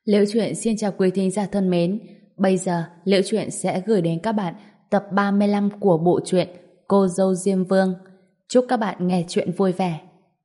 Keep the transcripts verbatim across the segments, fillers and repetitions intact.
Liễu Chuyện xin chào quý thính giả thân mến. Bây giờ Liễu Chuyện sẽ gửi đến các bạn tập ba mươi lăm của bộ truyện Cô dâu Diêm Vương. Chúc các bạn nghe chuyện vui vẻ.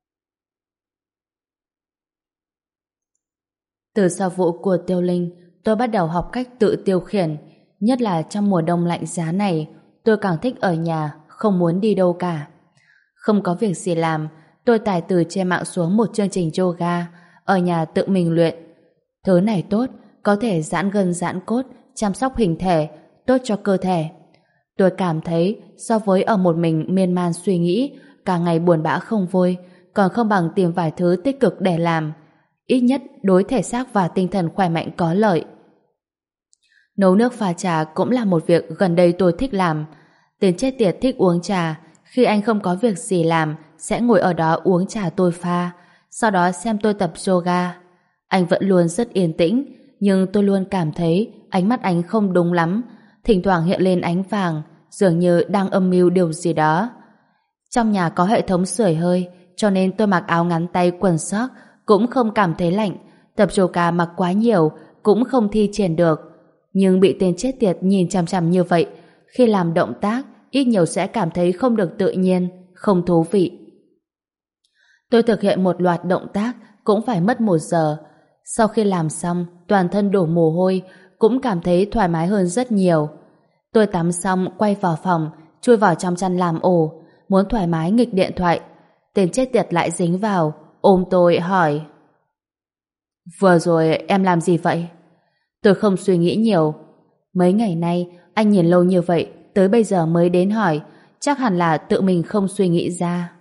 Từ sau vụ của Tiêu Linh, tôi bắt đầu học cách tự tiêu khiển. Nhất là trong mùa đông lạnh giá này, tôi càng thích ở nhà, không muốn đi đâu cả. Không có việc gì làm, tôi tải từ trên mạng xuống một chương trình yoga, ở nhà tự mình luyện. Thứ này tốt, có thể giãn gân giãn cốt, chăm sóc hình thể, tốt cho cơ thể. Tôi cảm thấy so với ở một mình miên man suy nghĩ, cả ngày buồn bã không vui, còn không bằng tìm vài thứ tích cực để làm. Ít nhất đối thể xác và tinh thần khỏe mạnh có lợi. Nấu nước pha trà cũng là một việc gần đây tôi thích làm. Tên chết tiệt thích uống trà, khi anh không có việc gì làm sẽ ngồi ở đó uống trà tôi pha, sau đó xem tôi tập yoga. Anh vẫn luôn rất yên tĩnh, nhưng tôi luôn cảm thấy ánh mắt anh không đúng lắm, thỉnh thoảng hiện lên ánh vàng, dường như đang âm mưu điều gì đó. Trong nhà có hệ thống sưởi hơi, cho nên tôi mặc áo ngắn tay quần sóc cũng không cảm thấy lạnh, tập yoga mặc quá nhiều cũng không thi triển được. Nhưng bị tên chết tiệt nhìn chằm chằm như vậy, khi làm động tác ít nhiều sẽ cảm thấy không được tự nhiên, không thú vị. Tôi thực hiện một loạt động tác cũng phải mất một giờ. Sau khi làm xong, toàn thân đổ mồ hôi, cũng cảm thấy thoải mái hơn rất nhiều. Tôi tắm xong quay vào phòng, chui vào trong chăn làm ổ, muốn thoải mái nghịch điện thoại. Tên chết tiệt lại dính vào, ôm tôi hỏi: "Vừa rồi em làm gì vậy?" Tôi không suy nghĩ nhiều. Mấy ngày nay anh nhìn lâu như vậy, tới bây giờ mới đến hỏi, chắc hẳn là tự mình không suy nghĩ ra.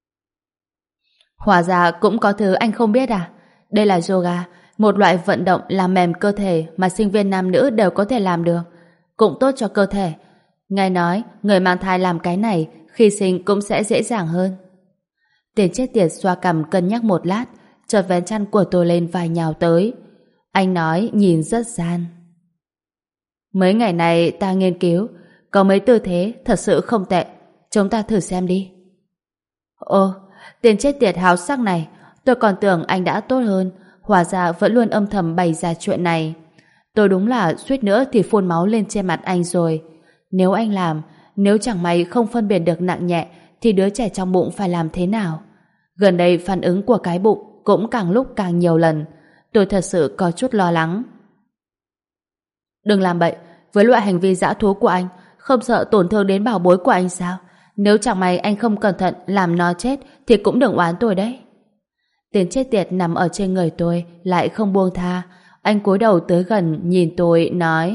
Hóa ra cũng có thứ anh không biết à? Đây là yoga, một loại vận động làm mềm cơ thể mà sinh viên nam nữ đều có thể làm được, cũng tốt cho cơ thể. Nghe nói người mang thai làm cái này khi sinh cũng sẽ dễ dàng hơn. Tên chết tiệt xoa cằm cân nhắc một lát, chợt vén chăn của tôi lên và nhào tới. Anh nói nhìn rất gian: "Mấy ngày này ta nghiên cứu, có mấy tư thế thật sự không tệ, chúng ta thử xem đi." Ồ, tên chết tiệt háo sắc này, tôi còn tưởng anh đã tốt hơn, hóa ra vẫn luôn âm thầm bày ra chuyện này. Tôi đúng là suýt nữa thì phun máu lên trên mặt anh rồi. Nếu anh làm, nếu chẳng may không phân biệt được nặng nhẹ, thì đứa trẻ trong bụng phải làm thế nào? Gần đây phản ứng của cái bụng cũng càng lúc càng nhiều lần. Tôi thật sự có chút lo lắng. Đừng làm bậy, với loại hành vi dã thú của anh, không sợ tổn thương đến bảo bối của anh sao? Nếu chẳng may anh không cẩn thận làm nó chết thì cũng đừng oán tôi đấy. Tên chết tiệt nằm ở trên người tôi lại không buông tha. Anh cúi đầu tới gần nhìn tôi nói: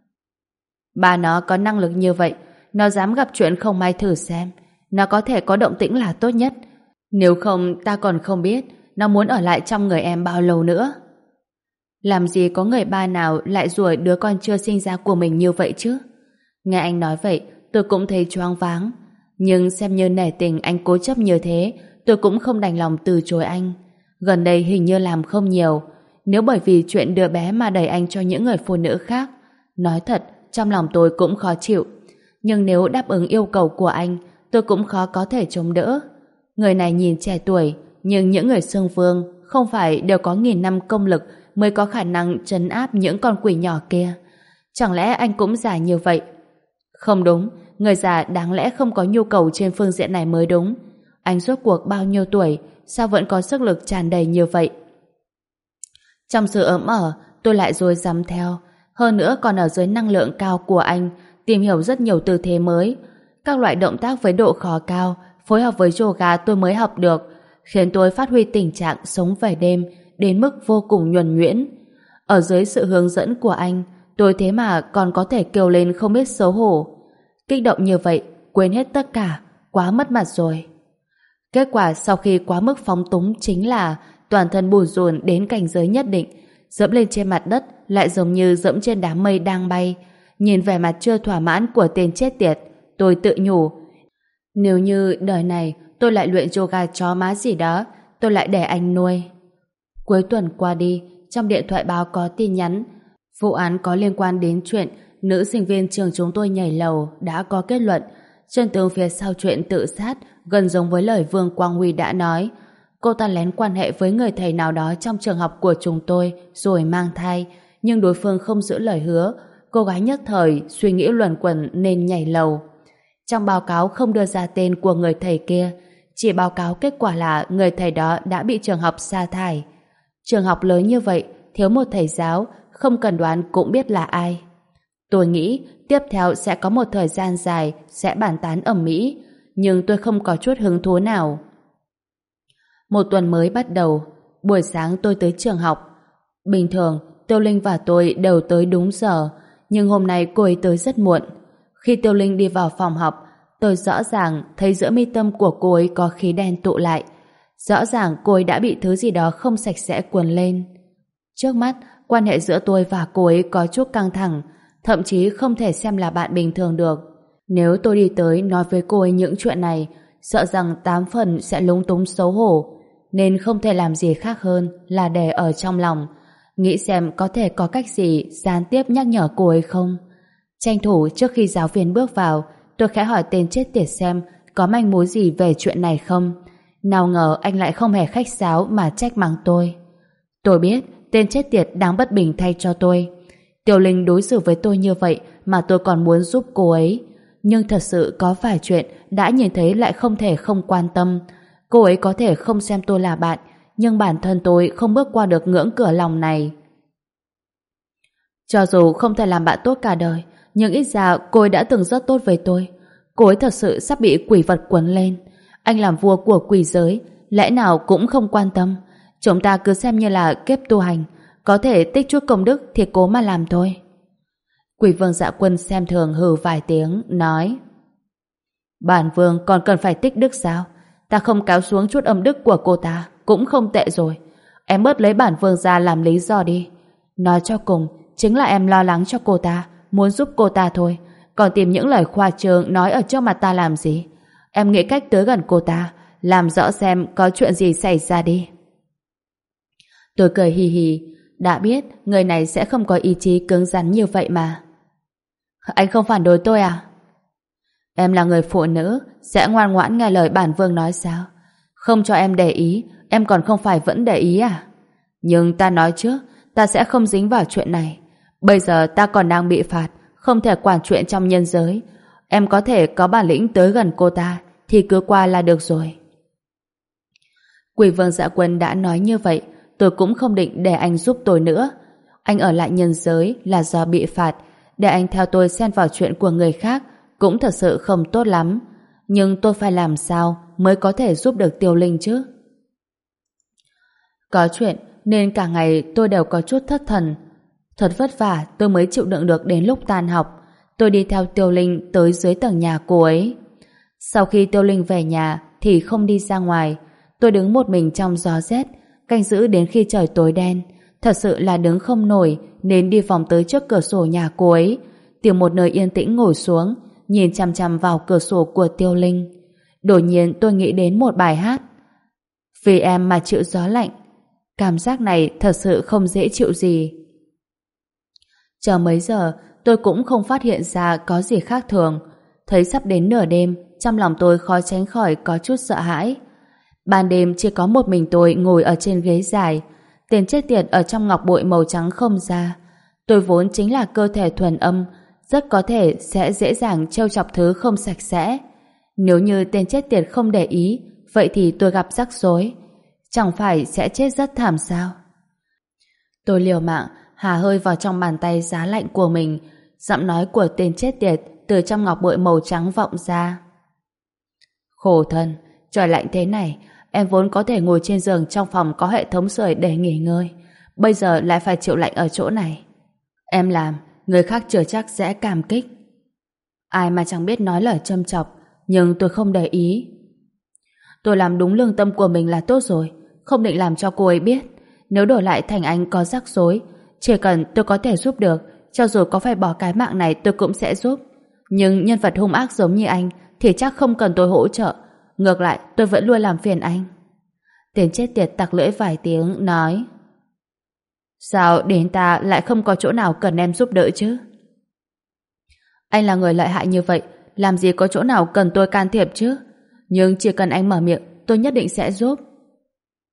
"Ba nó có năng lực như vậy, nó dám gặp chuyện không may thử xem. Nó có thể có động tĩnh là tốt nhất. Nếu không ta còn không biết nó muốn ở lại trong người em bao lâu nữa." Làm gì có người ba nào lại đuổi đứa con chưa sinh ra của mình như vậy chứ? Nghe anh nói vậy, tôi cũng thấy choáng váng. Nhưng xem như nể tình anh cố chấp như thế, tôi cũng không đành lòng từ chối anh. Gần đây hình như làm không nhiều. Nếu bởi vì chuyện đứa bé mà đẩy anh cho những người phụ nữ khác, nói thật, trong lòng tôi cũng khó chịu. Nhưng nếu đáp ứng yêu cầu của anh, tôi cũng khó có thể chống đỡ. Người này nhìn trẻ tuổi, nhưng những người xưng vương không phải đều có nghìn năm công lực mới có khả năng trấn áp những con quỷ nhỏ kia. Chẳng lẽ anh cũng già như vậy? Không đúng, người già đáng lẽ không có nhu cầu trên phương diện này mới đúng. Anh rốt cuộc bao nhiêu tuổi, sao vẫn có sức lực tràn đầy như vậy? Trong sự ấm ở, tôi lại dối dám theo. Hơn nữa còn ở dưới năng lượng cao của anh, tìm hiểu rất nhiều tư thế mới. Các loại động tác với độ khó cao, phối hợp với yoga tôi mới học được, khiến tôi phát huy tình trạng sống về đêm đến mức vô cùng nhuần nhuyễn. Ở dưới sự hướng dẫn của anh, tôi thế mà còn có thể kêu lên không biết xấu hổ. Kích động như vậy, quên hết tất cả, quá mất mặt rồi. Kết quả sau khi quá mức phóng túng chính là toàn thân bủn rủn đến cảnh giới nhất định, dẫm lên trên mặt đất lại giống như dẫm trên đám mây đang bay. Nhìn vẻ mặt chưa thỏa mãn của tên chết tiệt, tôi tự nhủ: nếu như đời này tôi lại luyện yoga chó má gì đó, tôi lại để anh nuôi. Cuối tuần qua đi, trong điện thoại báo có tin nhắn vụ án có liên quan đến chuyện nữ sinh viên trường chúng tôi nhảy lầu đã có kết luận. Chân tướng phía sau chuyện tự sát gần giống với lời Vương Quang Huy đã nói. cô ta lén quan hệ với người thầy nào đó trong trường học của chúng tôi rồi mang thai, nhưng đối phương không giữ lời hứa. Cô gái nhất thời suy nghĩ luẩn quẩn nên nhảy lầu. Trong báo cáo không đưa ra tên của người thầy kia, chỉ báo cáo kết quả là người thầy đó đã bị trường học sa thải. Trường học lớn như vậy, thiếu một thầy giáo, không cần đoán cũng biết là ai. Tôi nghĩ tiếp theo sẽ có một thời gian dài sẽ bàn tán ầm ĩ, nhưng tôi không có chút hứng thú nào. Một tuần mới bắt đầu, buổi sáng tôi tới trường học. Bình thường, Tiêu Linh và tôi đều tới đúng giờ, nhưng hôm nay cô ấy tới rất muộn. Khi Tiêu Linh đi vào phòng học, tôi rõ ràng thấy giữa mi tâm của cô ấy có khí đen tụ lại. Rõ ràng cô ấy đã bị thứ gì đó không sạch sẽ cuốn lên. Trước mắt, quan hệ giữa tôi và cô ấy có chút căng thẳng, thậm chí không thể xem là bạn bình thường được. Nếu tôi đi tới nói với cô ấy những chuyện này, sợ rằng tám phần sẽ lúng túng xấu hổ, nên không thể làm gì khác hơn là để ở trong lòng, nghĩ xem có thể có cách gì gián tiếp nhắc nhở cô ấy không. Tranh thủ trước khi giáo viên bước vào, tôi khẽ hỏi tên chết tiệt xem có manh mối gì về chuyện này không. Nào ngờ anh lại không hề khách sáo mà trách mắng tôi. Tôi biết tên chết tiệt đang bất bình thay cho tôi. Tiểu Linh đối xử với tôi như vậy mà tôi còn muốn giúp cô ấy. Nhưng thật sự có vài chuyện đã nhìn thấy lại không thể không quan tâm. Cô ấy có thể không xem tôi là bạn, nhưng bản thân tôi không bước qua được ngưỡng cửa lòng này. Cho dù không thể làm bạn tốt cả đời, nhưng ít ra cô ấy đã từng rất tốt với tôi. Cô ấy thật sự sắp bị quỷ vật quấn lên. Anh làm vua của quỷ giới, lẽ nào cũng không quan tâm. Chúng ta cứ xem như là kiếp tu hành, có thể tích chút công đức thì cố mà làm thôi. Quỷ vương Dạ Quân xem thường hừ vài tiếng, nói: Bản vương còn cần phải tích đức sao? Ta không cáo xuống chút âm đức của cô ta cũng không tệ rồi. Em bớt lấy bản vương ra làm lý do đi. Nói cho cùng, chính là em lo lắng cho cô ta, muốn giúp cô ta thôi. Còn tìm những lời khoa trương nói ở trước mặt ta làm gì? Em nghĩ cách tới gần cô ta, làm rõ xem có chuyện gì xảy ra đi. Tôi cười hì hì, đã biết người này sẽ không có ý chí cứng rắn như vậy mà. Anh không phản đối tôi à? Em là người phụ nữ, sẽ ngoan ngoãn nghe lời bản vương nói sao? Không cho em để ý, em còn không phải vẫn để ý à? Nhưng ta nói trước, ta sẽ không dính vào chuyện này. Bây giờ ta còn đang bị phạt, không thể quản chuyện trong nhân giới. Em có thể có bản lĩnh tới gần cô ta, thì cứ qua là được rồi. Quỷ vương Dạ Quân đã nói như vậy, tôi cũng không định để anh giúp tôi nữa. Anh ở lại nhân giới là do bị phạt, để anh theo tôi xen vào chuyện của người khác cũng thật sự không tốt lắm. Nhưng tôi phải làm sao mới có thể giúp được Tiêu Linh chứ? Có chuyện nên cả ngày tôi đều có chút thất thần. Thật vất vả tôi mới chịu đựng được đến lúc tan học. Tôi đi theo Tiêu Linh tới dưới tầng nhà cô ấy. Sau khi Tiêu Linh về nhà thì không đi ra ngoài. Tôi đứng một mình trong gió rét, canh giữ đến khi trời tối đen. Thật sự là đứng không nổi nên đi vòng tới trước cửa sổ nhà cô ấy, tìm một nơi yên tĩnh ngồi xuống, nhìn chằm chằm vào cửa sổ của Tiêu Linh. Đột nhiên tôi nghĩ đến một bài hát. Vì em mà chịu gió lạnh. Cảm giác này thật sự không dễ chịu gì. Chờ mấy giờ tôi cũng không phát hiện ra có gì khác thường. Thấy sắp đến nửa đêm, trong lòng tôi khó tránh khỏi có chút sợ hãi. Ban đêm chỉ có một mình tôi ngồi ở trên ghế dài. Tên chết tiệt ở trong ngọc bội màu trắng không ra. Tôi vốn chính là cơ thể thuần âm, rất có thể sẽ dễ dàng trêu chọc thứ không sạch sẽ. Nếu như tên chết tiệt không để ý, vậy thì tôi gặp rắc rối. Chẳng phải sẽ chết rất thảm sao? Tôi liều mạng hà hơi vào trong bàn tay giá lạnh của mình. Giọng nói của tên chết tiệt từ trong ngọc bội màu trắng vọng ra. Khổ thân, trời lạnh thế này, em vốn có thể ngồi trên giường trong phòng có hệ thống sưởi để nghỉ ngơi, bây giờ lại phải chịu lạnh ở chỗ này. Em làm, người khác chưa chắc sẽ cảm kích. Ai mà chẳng biết nói lời châm chọc, nhưng tôi không để ý. Tôi làm đúng lương tâm của mình là tốt rồi, không định làm cho cô ấy biết. Nếu đổi lại thành anh có rắc rối, chỉ cần tôi có thể giúp được, cho dù có phải bỏ cái mạng này tôi cũng sẽ giúp. Nhưng nhân vật hung ác giống như anh thì chắc không cần tôi hỗ trợ. Ngược lại tôi vẫn luôn làm phiền anh. Tên chết tiệt tặc lưỡi vài tiếng nói: Sao đến ta lại không có chỗ nào cần em giúp đỡ chứ? Anh là người lợi hại như vậy, làm gì có chỗ nào cần tôi can thiệp chứ? Nhưng chỉ cần anh mở miệng tôi nhất định sẽ giúp.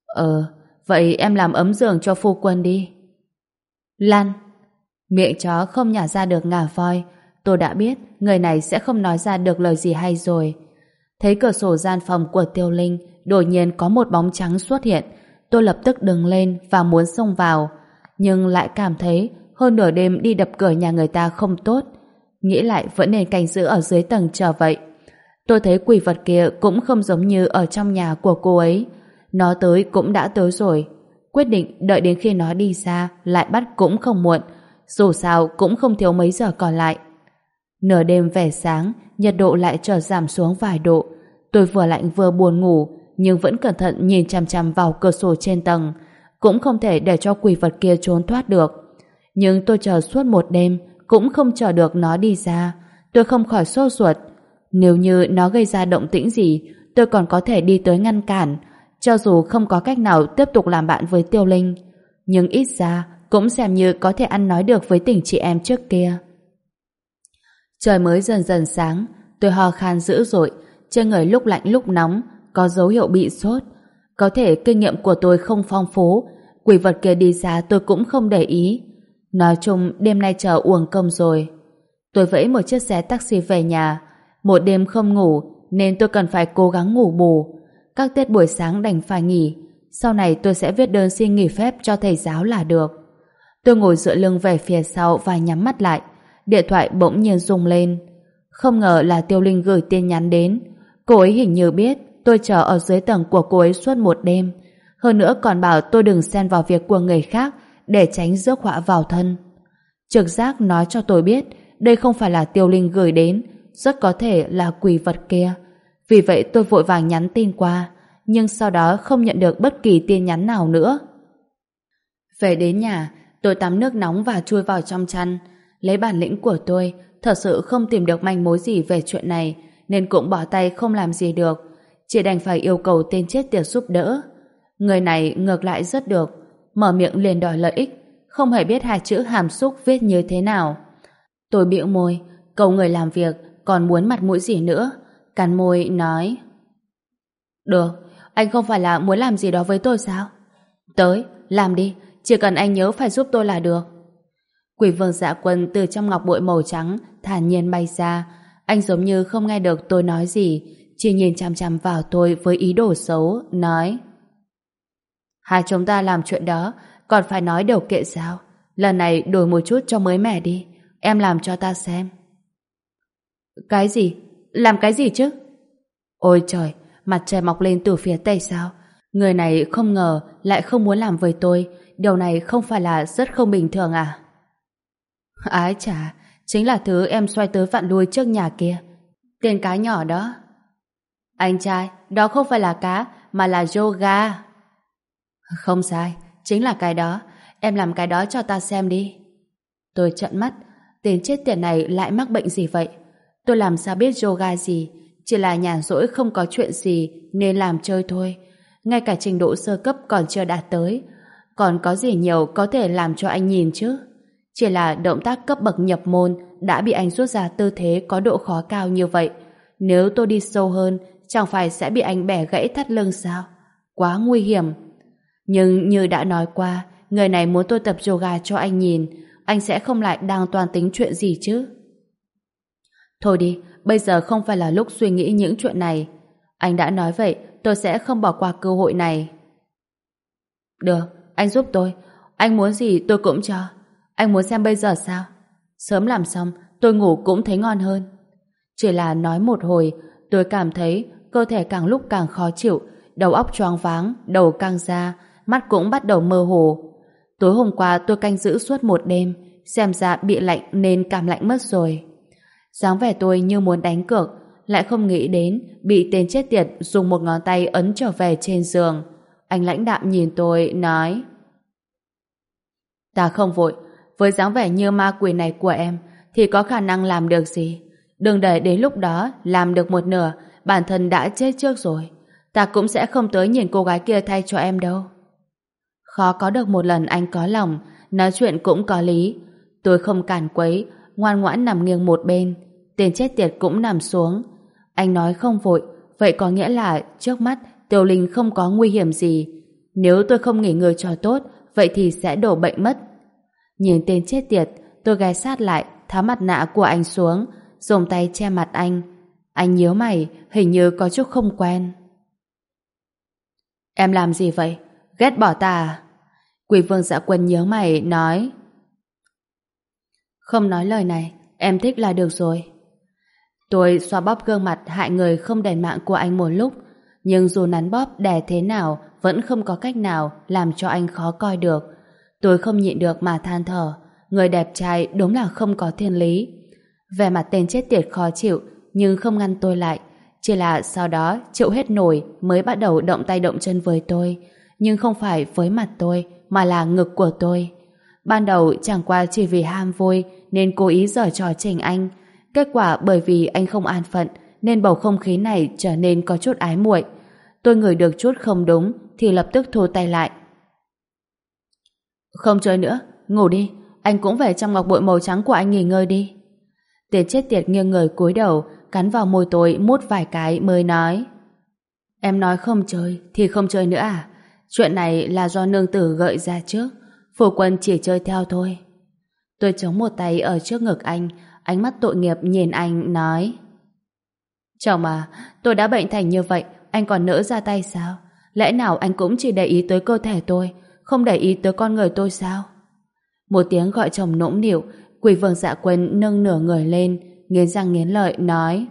Ờ, vậy em làm ấm giường cho phu quân đi. Lan! Miệng chó không nhả ra được ngà voi. Tôi đã biết người này sẽ không nói ra được lời gì hay rồi. Thấy cửa sổ gian phòng của Tiêu Linh đột nhiên có một bóng trắng xuất hiện. Tôi lập tức đứng lên và muốn xông vào, nhưng lại cảm thấy hơn nửa đêm đi đập cửa nhà người ta không tốt. Nghĩ lại vẫn nên canh giữ ở dưới tầng chờ vậy. Tôi thấy quỷ vật kia cũng không giống như ở trong nhà của cô ấy. Nó tới cũng đã tới rồi. Quyết định đợi đến khi nó đi xa lại bắt cũng không muộn. Dù sao cũng không thiếu mấy giờ còn lại. Nửa đêm về sáng, nhiệt độ lại chợt giảm xuống vài độ. Tôi vừa lạnh vừa buồn ngủ, nhưng vẫn cẩn thận nhìn chằm chằm vào cửa sổ trên tầng. Cũng không thể để cho quỷ vật kia trốn thoát được. Nhưng tôi chờ suốt một đêm, cũng không chờ được nó đi ra. Tôi không khỏi sốt ruột. Nếu như nó gây ra động tĩnh gì, tôi còn có thể đi tới ngăn cản, cho dù không có cách nào tiếp tục làm bạn với Tiêu Linh. Nhưng ít ra cũng xem như có thể ăn nói được với tình chị em trước kia. Trời mới dần dần sáng, tôi ho khan dữ dội, trên người lúc lạnh lúc nóng, có dấu hiệu bị sốt. Có thể kinh nghiệm của tôi không phong phú, quỷ vật kia đi ra tôi cũng không để ý. Nói chung đêm nay chờ uổng công rồi. Tôi vẫy một chiếc xe taxi về nhà. Một đêm không ngủ nên tôi cần phải cố gắng ngủ bù. Các tiết buổi sáng đành phải nghỉ. Sau này tôi sẽ viết đơn xin nghỉ phép cho thầy giáo là được. Tôi ngồi dựa lưng về phía sau và nhắm mắt lại. Điện thoại bỗng nhiên rung lên. Không ngờ là Tiêu Linh gửi tin nhắn đến. Cô ấy hình như biết tôi chờ ở dưới tầng của cô ấy suốt một đêm. Hơn nữa còn bảo tôi đừng xen vào việc của người khác để tránh rước họa vào thân. Trực giác nói cho tôi biết đây không phải là Tiêu Linh gửi đến, rất có thể là quỷ vật kia. Vì vậy tôi vội vàng nhắn tin qua, nhưng sau đó không nhận được bất kỳ tin nhắn nào nữa. Về đến nhà, tôi tắm nước nóng và chui vào trong chăn. Lấy bản lĩnh của tôi, thật sự không tìm được manh mối gì về chuyện này, nên cũng bỏ tay không làm gì được. Chỉ đành phải yêu cầu tên chết tiệt giúp đỡ. Người này ngược lại rất được, mở miệng liền đòi lợi ích, không hề biết hai chữ hàm xúc viết như thế nào. Tôi bĩu môi, cầu người làm việc, còn muốn mặt mũi gì nữa. Cắn môi nói: Được, anh không phải là muốn làm gì đó với tôi sao? Tới, làm đi, chỉ cần anh nhớ phải giúp tôi là được. Quỷ vương Dạ Quân từ trong ngọc bội màu trắng thản nhiên bay ra. Anh giống như không nghe được tôi nói gì, chỉ nhìn chằm chằm vào tôi với ý đồ xấu, nói: Hai chúng ta làm chuyện đó còn phải nói điều kiện sao? Lần này đổi một chút cho mới mẻ đi, em làm cho ta xem. Cái gì? Làm cái gì chứ? Ôi trời, mặt trời mọc lên từ phía tây sao? Người này không ngờ lại không muốn làm với tôi. Điều này không phải là rất không bình thường à? Ái chà, chính là thứ em xoay tới vặn lui trước nhà kia. Tên cá nhỏ đó. Anh trai, đó không phải là cá, mà là yoga. Không sai, chính là cái đó. Em làm cái đó cho ta xem đi. Tôi trợn mắt, tên chết tiệt này lại mắc bệnh gì vậy? Tôi làm sao biết yoga gì, chỉ là nhàn rỗi không có chuyện gì nên làm chơi thôi. Ngay cả trình độ sơ cấp còn chưa đạt tới. Còn có gì nhiều có thể làm cho anh nhìn chứ? Chỉ là động tác cấp bậc nhập môn đã bị anh rút ra tư thế có độ khó cao như vậy. Nếu tôi đi sâu hơn, chẳng phải sẽ bị anh bẻ gãy thắt lưng sao? Quá nguy hiểm. Nhưng như đã nói qua, người này muốn tôi tập yoga cho anh nhìn, anh sẽ không lại đang toàn tính chuyện gì chứ? Thôi đi, bây giờ không phải là lúc suy nghĩ những chuyện này. Anh đã nói vậy, tôi sẽ không bỏ qua cơ hội này. Được, anh giúp tôi. Anh muốn gì tôi cũng cho. Anh muốn xem bây giờ sao? Sớm làm xong, tôi ngủ cũng thấy ngon hơn. Chỉ là nói một hồi, tôi cảm thấy cơ thể càng lúc càng khó chịu, đầu óc choáng váng, đầu căng ra, mắt cũng bắt đầu mơ hồ. Tối hôm qua tôi canh giữ suốt một đêm, xem ra bị lạnh nên cảm lạnh mất rồi. Dáng vẻ tôi như muốn đánh cược, lại không nghĩ đến bị tên chết tiệt dùng một ngón tay ấn trở về trên giường. Anh lãnh đạm nhìn tôi, nói: Ta không vội, với dáng vẻ như ma quỷ này của em thì có khả năng làm được gì. Đừng để đến lúc đó làm được một nửa, bản thân đã chết trước rồi. Ta cũng sẽ không tới nhìn cô gái kia thay cho em đâu. Khó có được một lần anh có lòng, nói chuyện cũng có lý. Tôi không cản quấy, ngoan ngoãn nằm nghiêng một bên. Tên chết tiệt cũng nằm xuống. Anh nói không vội, vậy có nghĩa là trước mắt Tiêu Linh không có nguy hiểm gì. Nếu tôi không nghỉ ngơi cho tốt, vậy thì sẽ đổ bệnh mất. Nhìn tên chết tiệt, tôi ghé sát lại, tháo mặt nạ của anh xuống, dùng tay che mặt anh. Anh nhíu mày, hình như có chút không quen. Em làm gì vậy? Ghét bỏ ta à? Quỷ vương Dạ Quân nhớ mày, nói. Không nói lời này, em thích là được rồi. Tôi xoa bóp gương mặt hại người không đền mạng của anh một lúc, nhưng dù nắn bóp đè thế nào vẫn không có cách nào làm cho anh khó coi được. Tôi không nhịn được mà than thở, người đẹp trai đúng là không có thiên lý. Vẻ mặt tên chết tiệt khó chịu, nhưng không ngăn tôi lại, chỉ là sau đó chịu hết nổi mới bắt đầu động tay động chân với tôi, nhưng không phải với mặt tôi mà là ngực của tôi. Ban đầu chẳng qua chỉ vì ham vui nên cố ý giở trò chỉnh anh, kết quả bởi vì anh không an phận nên bầu không khí này trở nên có chút ái muội. Tôi ngửi được chút không đúng thì lập tức thu tay lại. Không chơi nữa, ngủ đi, anh cũng về trong ngọc bội màu trắng của anh nghỉ ngơi đi. Tên chết tiệt nghiêng người cúi đầu, cắn vào môi tôi mút vài cái mới nói. Em nói không chơi thì không chơi nữa à? Chuyện này là do nương tử gợi ra trước, phu quân chỉ chơi theo thôi. Tôi chống một tay ở trước ngực anh, ánh mắt tội nghiệp nhìn anh nói. Chồng à, tôi đã bệnh thành như vậy, anh còn nỡ ra tay sao? Lẽ nào anh cũng chỉ để ý tới cơ thể tôi, không để ý tới con người tôi sao? Một tiếng gọi chồng nũng nịu, Quỷ vương Dạ Quân nâng nửa người lên, nghiến răng nghiến lợi nói.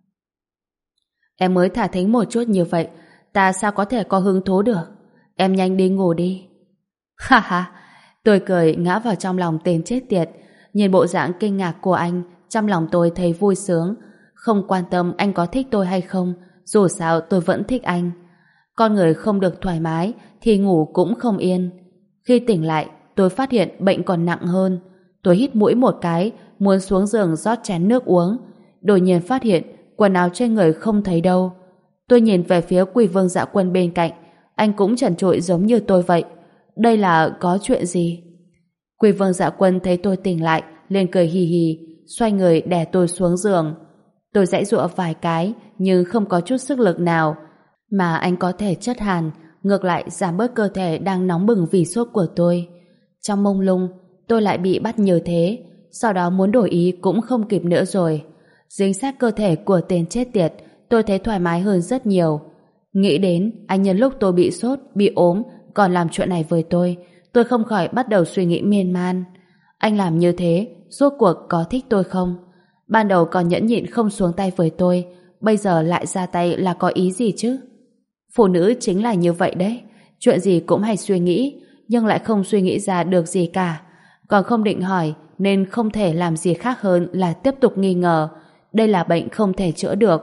Em mới thả thính một chút như vậy, ta sao có thể có hứng thú được? Em nhanh đi ngủ đi. Ha ha, tôi cười ngã vào trong lòng tên chết tiệt. Nhìn bộ dạng kinh ngạc của anh, trong lòng tôi thấy vui sướng. Không quan tâm anh có thích tôi hay không, dù sao tôi vẫn thích anh. Con người không được thoải mái thì ngủ cũng không yên. Khi tỉnh lại, tôi phát hiện bệnh còn nặng hơn. Tôi hít mũi một cái, muốn xuống giường rót chén nước uống. Đột nhiên phát hiện quần áo trên người không thấy đâu. Tôi nhìn về phía Quỷ vương Dạ Quân bên cạnh, anh cũng trần trụi giống như tôi vậy. Đây là có chuyện gì? Quỷ vương Dạ Quân thấy tôi tỉnh lại, liền cười hì hì, xoay người đè tôi xuống giường. Tôi giãy giụa vài cái, nhưng không có chút sức lực nào. Mà anh có thể chất hàn, ngược lại giảm bớt cơ thể đang nóng bừng vì sốt của tôi. Trong mông lung, tôi lại bị bắt như thế, sau đó muốn đổi ý cũng không kịp nữa rồi. Dính sát cơ thể của tên chết tiệt, tôi thấy thoải mái hơn rất nhiều. Nghĩ đến anh nhân lúc tôi bị sốt, bị ốm, còn làm chuyện này với tôi, tôi không khỏi bắt đầu suy nghĩ miên man. Anh làm như thế, rốt cuộc có thích tôi không? Ban đầu còn nhẫn nhịn không xuống tay với tôi, bây giờ lại ra tay là có ý gì chứ? Phụ nữ chính là như vậy đấy, chuyện gì cũng hay suy nghĩ, nhưng lại không suy nghĩ ra được gì cả. Còn không định hỏi, nên không thể làm gì khác hơn là tiếp tục nghi ngờ. Đây là bệnh không thể chữa được.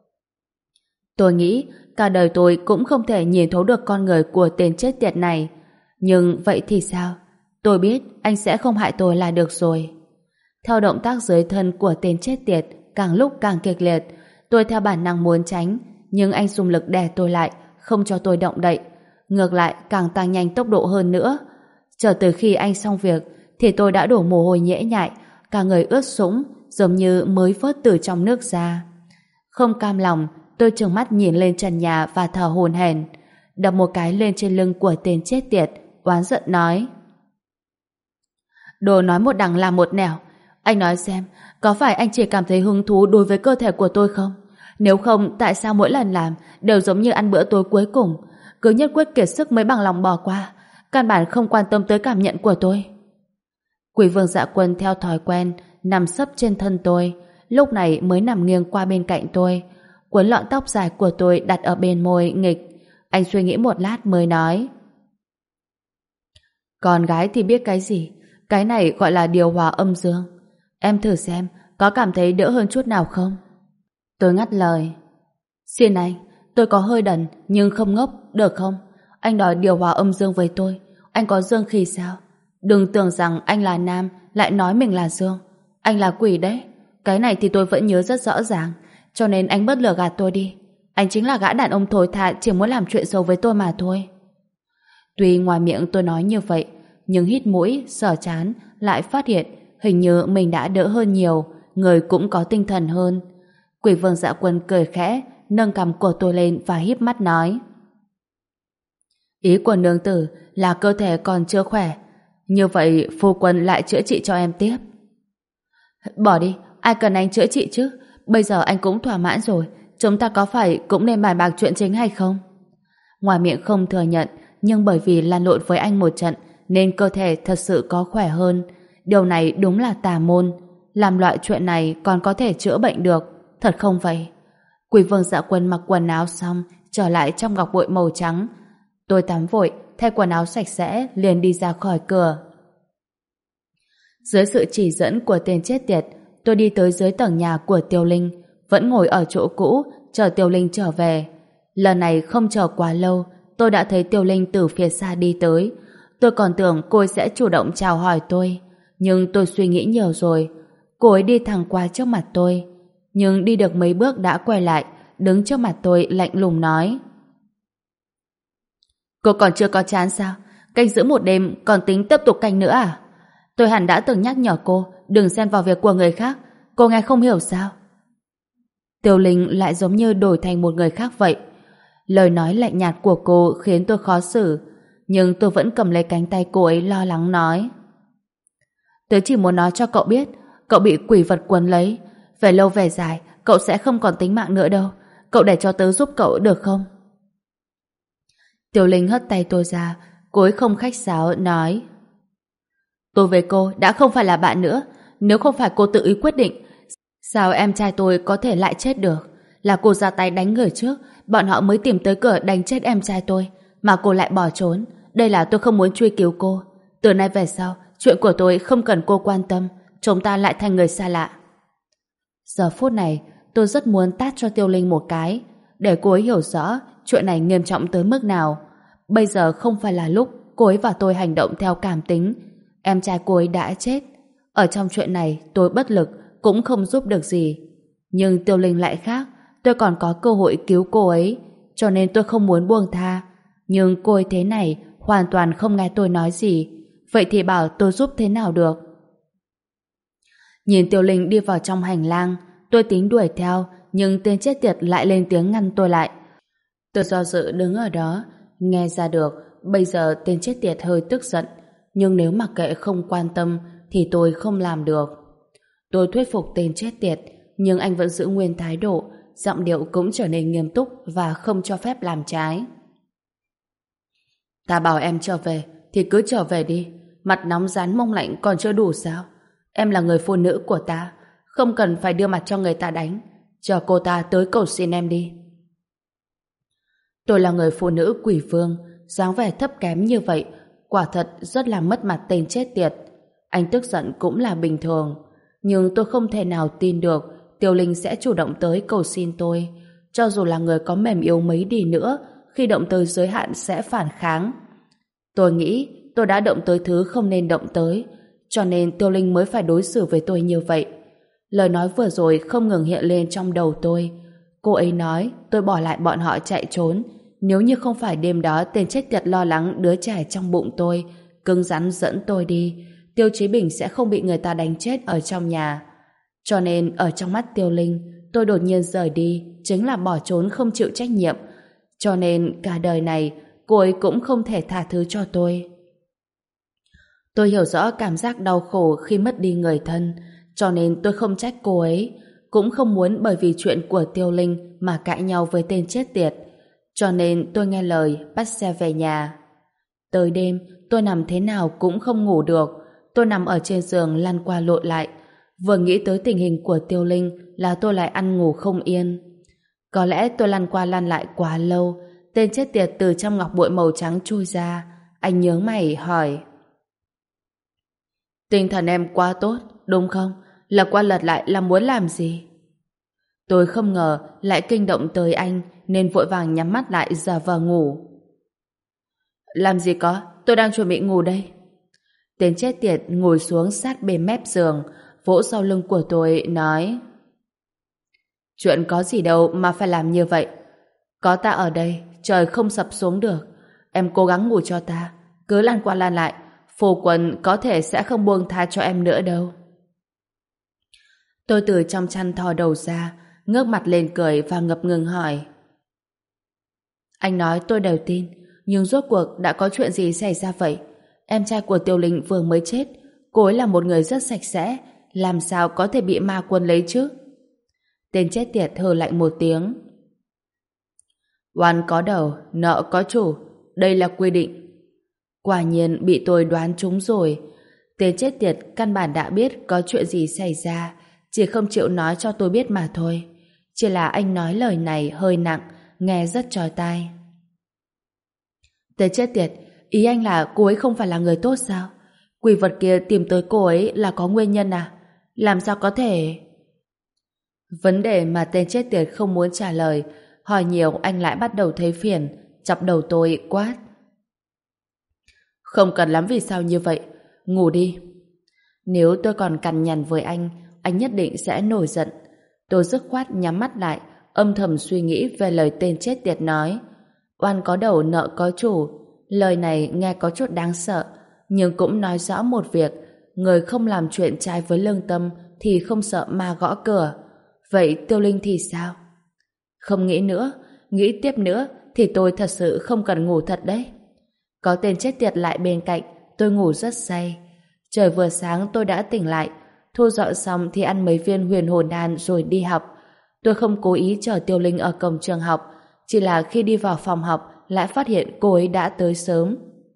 Tôi nghĩ cả đời tôi cũng không thể nhìn thấu được con người của tên chết tiệt này. Nhưng vậy thì sao? Tôi biết anh sẽ không hại tôi là được rồi. Theo động tác dưới thân của tên chết tiệt càng lúc càng kịch liệt, tôi theo bản năng muốn tránh, nhưng anh dùng lực đè tôi lại, không cho tôi động đậy. Ngược lại càng tăng nhanh tốc độ hơn nữa. Chờ từ khi anh xong việc thì tôi đã đổ mồ hôi nhễ nhại, cả người ướt sũng, giống như mới vớt từ trong nước ra. Không cam lòng, tôi trừng mắt nhìn lên trần nhà và thở hổn hển, đập một cái lên trên lưng của tên chết tiệt, oán giận nói. Đồ nói một đằng làm một nẻo. Anh nói xem, có phải anh chỉ cảm thấy hứng thú đối với cơ thể của tôi không? Nếu không, tại sao mỗi lần làm đều giống như ăn bữa tối cuối cùng, cứ nhất quyết kiệt sức mới bằng lòng bỏ qua, căn bản không quan tâm tới cảm nhận của tôi? Quỷ vương Dạ Quân theo thói quen nằm sấp trên thân tôi, lúc này mới nằm nghiêng qua bên cạnh tôi, cuốn lọn tóc dài của tôi đặt ở bên môi nghịch. Anh suy nghĩ một lát mới nói. Con gái thì biết cái gì, cái này gọi là điều hòa âm dương. Em thử xem, có cảm thấy đỡ hơn chút nào không? Tôi ngắt lời. Xin anh, tôi có hơi đần nhưng không ngốc, được không? Anh đòi điều hòa âm dương với tôi, anh có dương khí sao? Đừng tưởng rằng anh là nam lại nói mình là dương. Anh là quỷ đấy. Cái này thì tôi vẫn nhớ rất rõ ràng, cho nên anh bớt lừa gạt tôi đi. Anh chính là gã đàn ông thối tha chỉ muốn làm chuyện xấu với tôi mà thôi. Tuy ngoài miệng tôi nói như vậy, nhưng hít mũi, sờ trán lại phát hiện hình như mình đã đỡ hơn nhiều, người cũng có tinh thần hơn. Quỷ vương Dạ Quân cười khẽ, nâng cằm của tôi lên và híp mắt nói. Ý của nương tử là cơ thể còn chưa khỏe. Như vậy phu quân lại chữa trị cho em tiếp. Bỏ đi, ai cần anh chữa trị chứ? Bây giờ anh cũng thỏa mãn rồi. Chúng ta có phải cũng nên bàn bạc chuyện chính hay không? Ngoài miệng không thừa nhận, nhưng bởi vì lăn lộn với anh một trận nên cơ thể thật sự có khỏe hơn. Điều này đúng là tà môn. Làm loại chuyện này còn có thể chữa bệnh được. Thật không vậy? Quỷ vương Dạ Quân mặc quần áo xong trở lại trong ngọc bội màu trắng. Tôi tắm vội, thay quần áo sạch sẽ liền đi ra khỏi cửa. Dưới sự chỉ dẫn của tên chết tiệt, tôi đi tới dưới tầng nhà của Tiêu Linh, vẫn ngồi ở chỗ cũ chờ Tiêu Linh trở về. Lần này không chờ quá lâu, tôi đã thấy Tiêu Linh từ phía xa đi tới. Tôi còn tưởng cô ấy sẽ chủ động chào hỏi tôi, nhưng tôi suy nghĩ nhiều rồi. Cô ấy đi thẳng qua trước mặt tôi, nhưng đi được mấy bước đã quay lại, đứng trước mặt tôi lạnh lùng nói: Cô còn chưa có chán sao? Canh giữ một đêm còn tính tiếp tục canh nữa à? Tôi hẳn đã từng nhắc nhở cô đừng xen vào việc của người khác. Cô nghe không hiểu sao? Tiêu Linh lại giống như đổi thành một người khác vậy. Lời nói lạnh nhạt của cô khiến tôi khó xử, nhưng tôi vẫn cầm lấy cánh tay cô ấy lo lắng nói: Tớ chỉ muốn nói cho cậu biết, cậu bị quỷ vật quấn lấy. Về lâu về dài, cậu sẽ không còn tính mạng nữa đâu. Cậu để cho tớ giúp cậu được không? Tiêu Linh hất tay tôi ra, cô ấy không khách sáo nói: Tôi với cô đã không phải là bạn nữa. Nếu không phải cô tự ý quyết định, sao em trai tôi có thể lại chết được? Là cô ra tay đánh người trước, bọn họ mới tìm tới cửa đánh chết em trai tôi, mà cô lại bỏ trốn. Đây là tôi không muốn truy cứu cô. Từ nay về sau, chuyện của tôi không cần cô quan tâm. Chúng ta lại thành người xa lạ. Giờ phút này, tôi rất muốn tát cho Tiêu Linh một cái, để cô ấy hiểu rõ chuyện này nghiêm trọng tới mức nào. Bây giờ không phải là lúc cô ấy và tôi hành động theo cảm tính. Em trai cô ấy đã chết. Ở trong chuyện này tôi bất lực, cũng không giúp được gì. Nhưng Tiêu Linh lại khác, tôi còn có cơ hội cứu cô ấy, cho nên tôi không muốn buông tha. Nhưng cô ấy thế này hoàn toàn không nghe tôi nói gì. Vậy thì bảo tôi giúp thế nào được? Nhìn Tiêu Linh đi vào trong hành lang, tôi tính đuổi theo, nhưng tên chết tiệt lại lên tiếng ngăn tôi lại. Tôi do dự đứng ở đó, nghe ra được bây giờ tên chết tiệt hơi tức giận, nhưng nếu mặc kệ không quan tâm thì tôi không làm được. Tôi thuyết phục tên chết tiệt, nhưng anh vẫn giữ nguyên thái độ, giọng điệu cũng trở nên nghiêm túc và không cho phép làm trái. Ta bảo em trở về thì cứ trở về đi. Mặt nóng rán mông lạnh còn chưa đủ sao? Em là người phụ nữ của ta, không cần phải đưa mặt cho người ta đánh. Chờ cô ta tới cầu xin em đi. Tôi là người phụ nữ quỷ vương, dáng vẻ thấp kém như vậy, quả thật rất là mất mặt tên chết tiệt. Anh tức giận cũng là bình thường, nhưng tôi không thể nào tin được Tiêu Linh sẽ chủ động tới cầu xin tôi. Cho dù là người có mềm yếu mấy đi nữa, khi động tới giới hạn sẽ phản kháng. Tôi nghĩ tôi đã động tới thứ không nên động tới, cho nên Tiêu Linh mới phải đối xử với tôi như vậy. Lời nói vừa rồi không ngừng hiện lên trong đầu tôi. Cô ấy nói tôi bỏ lại bọn họ chạy trốn. Nếu như không phải đêm đó tên chết tiệt lo lắng đứa trẻ trong bụng tôi, cứng rắn dẫn tôi đi, Tiêu Chí Bình sẽ không bị người ta đánh chết ở trong nhà. Cho nên ở trong mắt Tiêu Linh, tôi đột nhiên rời đi chính là bỏ trốn không chịu trách nhiệm. Cho nên cả đời này cô ấy cũng không thể tha thứ cho tôi. Tôi hiểu rõ cảm giác đau khổ khi mất đi người thân, cho nên tôi không trách cô ấy, cũng không muốn bởi vì chuyện của Tiêu Linh mà cãi nhau với tên chết tiệt. Cho nên tôi nghe lời bắt xe về nhà. Tới đêm, tôi nằm thế nào cũng không ngủ được. Tôi nằm ở trên giường lăn qua lộn lại. Vừa nghĩ tới tình hình của Tiêu Linh là tôi lại ăn ngủ không yên. Có lẽ tôi lăn qua lăn lại quá lâu. Tên chết tiệt từ trong ngọc bội màu trắng chui ra. Anh nhướng mày hỏi: Tinh thần em quá tốt, đúng không? Lật qua lật lại là muốn làm gì? Tôi không ngờ lại kinh động tới anh, nên vội vàng nhắm mắt lại giả vờ ngủ. Làm gì có, tôi đang chuẩn bị ngủ đây. Tên chết tiệt ngồi xuống sát bên mép giường, vỗ sau lưng của tôi, nói: Chuyện có gì đâu mà phải làm như vậy. Có ta ở đây, trời không sập xuống được. Em cố gắng ngủ cho ta, cứ lăn qua lăn lại, phu quân có thể sẽ không buông tha cho em nữa đâu. Tôi từ trong chăn thò đầu ra, ngước mặt lên cười và ngập ngừng hỏi: Anh nói tôi đều tin, Nhưng rốt cuộc đã có chuyện gì xảy ra vậy? Em trai của Tiêu Linh vừa mới chết, cô ấy là một người rất sạch sẽ, làm sao có thể bị ma quân lấy chứ? Tên chết tiệt hừ lạnh một tiếng. Oan có đầu, nợ có chủ, đây là quy định. Quả nhiên bị tôi đoán trúng rồi. Tên chết tiệt căn bản đã biết có chuyện gì xảy ra, chỉ không chịu nói cho tôi biết mà thôi. Chỉ là anh nói lời này hơi nặng, nghe rất chói tai. Tên chết tiệt, ý anh là cô ấy không phải là người tốt sao? Quỷ vật kia tìm tới cô ấy là có nguyên nhân à? Làm sao có thể... Vấn đề mà tên chết tiệt không muốn trả lời, hỏi nhiều anh lại bắt đầu thấy phiền, chọc đầu tôi quát. Không cần lắm vì sao như vậy, ngủ đi. Nếu tôi còn cằn nhằn với anh, anh nhất định sẽ nổi giận. Tôi dứt khoát nhắm mắt lại, âm thầm suy nghĩ về lời tên chết tiệt nói. Oan có đầu nợ có chủ. Lời này nghe có chút đáng sợ, nhưng cũng nói rõ một việc, người không làm chuyện trái với lương tâm thì không sợ ma gõ cửa. Vậy Tiêu Linh thì sao? Không nghĩ nữa, nghĩ tiếp nữa thì tôi thật sự không cần ngủ thật đấy. Có tên chết tiệt lại bên cạnh, tôi ngủ rất say. Trời vừa sáng tôi đã tỉnh lại, thu dọn xong thì ăn mấy viên huyền hồn đan rồi đi học. Tôi không cố ý chờ Tiêu Linh ở cổng trường học, chỉ là khi đi vào phòng học lại phát hiện cô ấy đã tới sớm.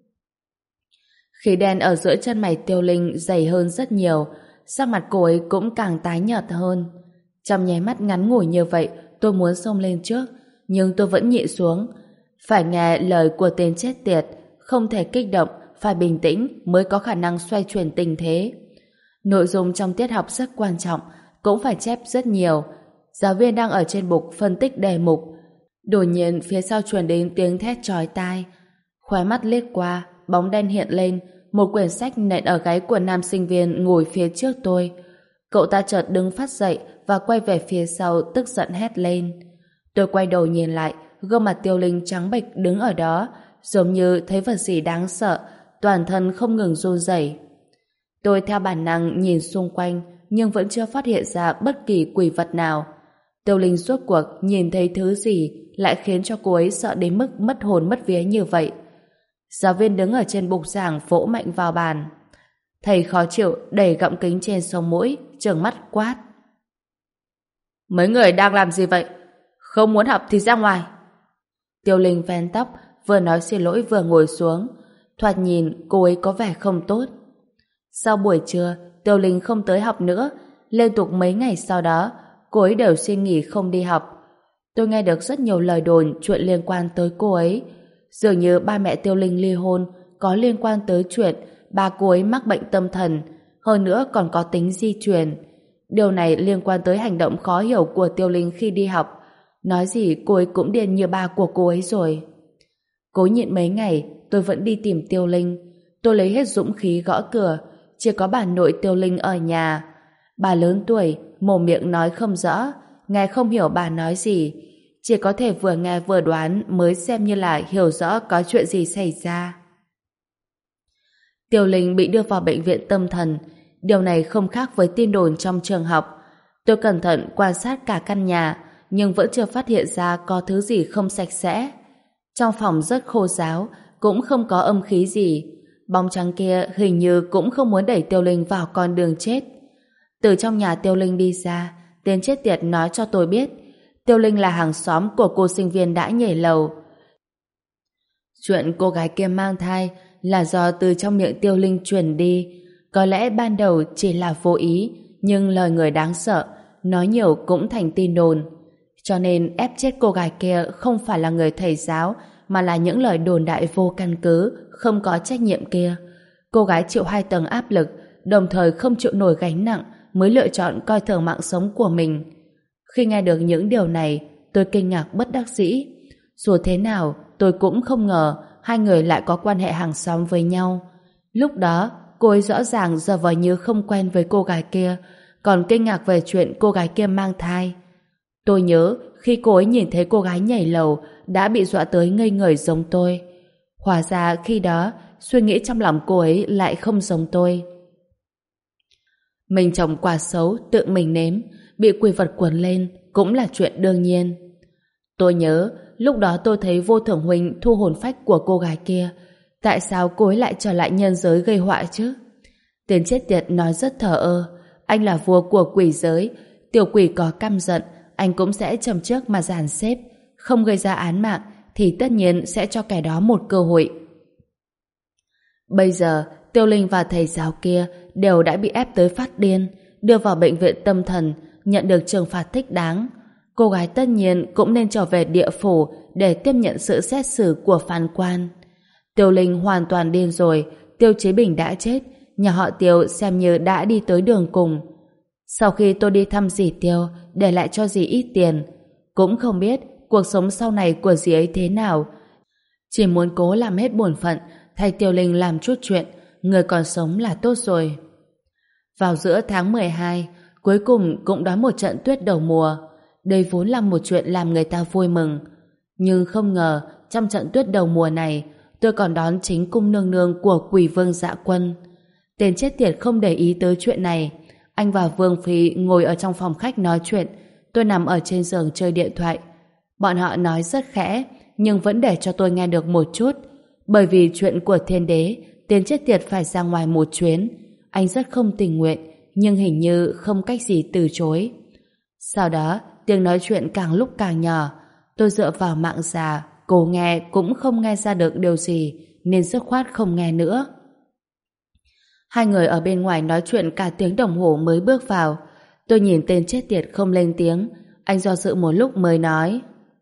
Khí đen ở giữa chân mày Tiêu Linh dày hơn rất nhiều, sắc mặt cô ấy cũng càng tái nhợt hơn. Trong nháy mắt ngắn ngủi như vậy, tôi muốn xông lên trước, nhưng tôi vẫn nhịn xuống. Phải nghe lời của tên chết tiệt, không thể kích động, phải bình tĩnh mới có khả năng xoay chuyển tình thế. Nội dung trong tiết học rất quan trọng, cũng phải chép rất nhiều. Giáo viên đang ở trên bục phân tích đề mục. Đột nhiên phía sau truyền đến tiếng thét chói tai. Khóe mắt liếc qua, bóng đen hiện lên, một quyển sách nện ở gáy của nam sinh viên ngồi phía trước tôi. Cậu ta chợt đứng phát dậy và quay về phía sau tức giận hét lên. Tôi quay đầu nhìn lại, gương mặt Tiêu Linh trắng bệch đứng ở đó, giống như thấy vật gì đáng sợ, toàn thân không ngừng run rẩy. Tôi theo bản năng nhìn xung quanh, nhưng vẫn chưa phát hiện ra bất kỳ quỷ vật nào. Tiêu Linh rốt cuộc nhìn thấy thứ gì lại khiến cho cô ấy sợ đến mức mất hồn mất vía như vậy. Giáo viên đứng ở trên bục giảng vỗ mạnh vào bàn. Thầy khó chịu đẩy gọng kính trên sống mũi, trợn mắt quát. Mấy người đang làm gì vậy? Không muốn học thì ra ngoài. Tiêu Linh vén tóc, vừa nói xin lỗi vừa ngồi xuống. Thoạt nhìn cô ấy có vẻ không tốt. Sau buổi trưa, Tiêu Linh không tới học nữa. Liên tục mấy ngày sau đó, cô ấy đều xin nghỉ không đi học. Tôi nghe được rất nhiều lời đồn chuyện liên quan tới cô ấy. Dường như ba mẹ Tiêu Linh ly hôn có liên quan tới chuyện ba cô ấy mắc bệnh tâm thần, hơn nữa còn có tính di truyền. Điều này liên quan tới hành động khó hiểu của Tiêu Linh khi đi học. Nói gì cô ấy cũng điên như ba của cô ấy rồi. Cố nhịn mấy ngày, tôi vẫn đi tìm Tiêu Linh. Tôi lấy hết dũng khí gõ cửa, chỉ có bà nội Tiêu Linh ở nhà. Bà lớn tuổi, mồm miệng nói không rõ, nghe không hiểu bà nói gì. Chỉ có thể vừa nghe vừa đoán mới xem như là hiểu rõ có chuyện gì xảy ra. Tiêu Linh bị đưa vào bệnh viện tâm thần. Điều này không khác với tin đồn trong trường học. Tôi cẩn thận quan sát cả căn nhà, nhưng vẫn chưa phát hiện ra có thứ gì không sạch sẽ. Trong phòng rất khô ráo, cũng không có âm khí gì. Bóng trắng kia hình như cũng không muốn đẩy Tiêu Linh vào con đường chết. Từ trong nhà Tiêu Linh đi ra, tên chết tiệt nói cho tôi biết Tiêu Linh là hàng xóm của cô sinh viên đã nhảy lầu. Chuyện cô gái kia mang thai là do từ trong miệng Tiêu Linh truyền đi. Có lẽ ban đầu chỉ là vô ý, nhưng lời người đáng sợ, nói nhiều cũng thành tin đồn. Cho nên ép chết cô gái kia không phải là người thầy giáo, mà là những lời đồn đại vô căn cứ, không có trách nhiệm kia. Cô gái chịu hai tầng áp lực, đồng thời không chịu nổi gánh nặng, mới lựa chọn coi thường mạng sống của mình. Khi nghe được những điều này, tôi kinh ngạc bất đắc dĩ. Dù thế nào, tôi cũng không ngờ hai người lại có quan hệ hàng xóm với nhau. Lúc đó, cô ấy rõ ràng giờ vờ như không quen với cô gái kia, còn kinh ngạc về chuyện cô gái kia mang thai. Tôi nhớ khi cô ấy nhìn thấy cô gái nhảy lầu đã bị dọa tới ngây người giống tôi. Hóa ra khi đó, suy nghĩ trong lòng cô ấy lại không giống tôi. Mình trồng quả xấu tự mình nếm, bị quỷ vật quấn lên cũng là chuyện đương nhiên. Tôi nhớ lúc đó tôi thấy Vô Thưởng Huynh thu hồn phách của cô gái kia. Tại sao cô ấy lại trở lại nhân giới gây họa chứ? Tên chết tiệt nói rất thờ ơ. Anh là vua của quỷ giới. Tiểu quỷ có căm giận, anh cũng sẽ châm trước mà dàn xếp. Không gây ra án mạng thì tất nhiên sẽ cho kẻ đó một cơ hội. Bây giờ, Tiêu Linh và thầy giáo kia đều đã bị ép tới phát điên, đưa vào bệnh viện tâm thần, nhận được trừng phạt thích đáng. Cô gái tất nhiên cũng nên trở về địa phủ để tiếp nhận sự xét xử của phán quan. Tiêu Linh hoàn toàn điên rồi, Tiêu Chí Bình đã chết, nhà họ Tiêu xem như đã đi tới đường cùng. Sau khi tôi đi thăm dì Tiêu, để lại cho dì ít tiền, cũng không biết cuộc sống sau này của dì ấy thế nào. Chỉ muốn cố làm hết bổn phận, thay Tiêu Linh làm chút chuyện, người còn sống là tốt rồi. Vào giữa tháng mười hai, cuối cùng cũng đón một trận tuyết đầu mùa. Đây vốn là một chuyện làm người ta vui mừng. Nhưng không ngờ, trong trận tuyết đầu mùa này, tôi còn đón chính cung nương nương của Quỷ Vương Dạ Quân. Tên chết tiệt không để ý tới chuyện này. Anh và Vương Phi ngồi ở trong phòng khách nói chuyện, tôi nằm ở trên giường chơi điện thoại. Bọn họ nói rất khẽ, nhưng vẫn để cho tôi nghe được một chút. Bởi vì chuyện của thiên đế, tên chết tiệt phải ra ngoài một chuyến. Anh rất không tình nguyện, nhưng hình như không cách gì từ chối. Sau đó, tiếng nói chuyện càng lúc càng nhỏ. Tôi dựa vào mạng già, cố nghe cũng không nghe ra được điều gì, nên dứt khoát không nghe nữa. Hai người ở bên ngoài nói chuyện cả tiếng đồng hồ mới bước vào. Tôi nhìn tên chết tiệt không lên tiếng. Anh do dự một lúc mới nói.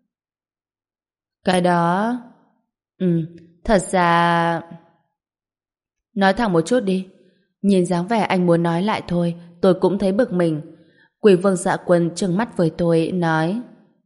Cái đó... Ừ, thật ra... Nói thẳng một chút đi. Nhìn dáng vẻ anh muốn nói lại thôi, tôi cũng thấy bực mình. Quỷ Vương Dạ Quân trừng mắt với tôi, nói.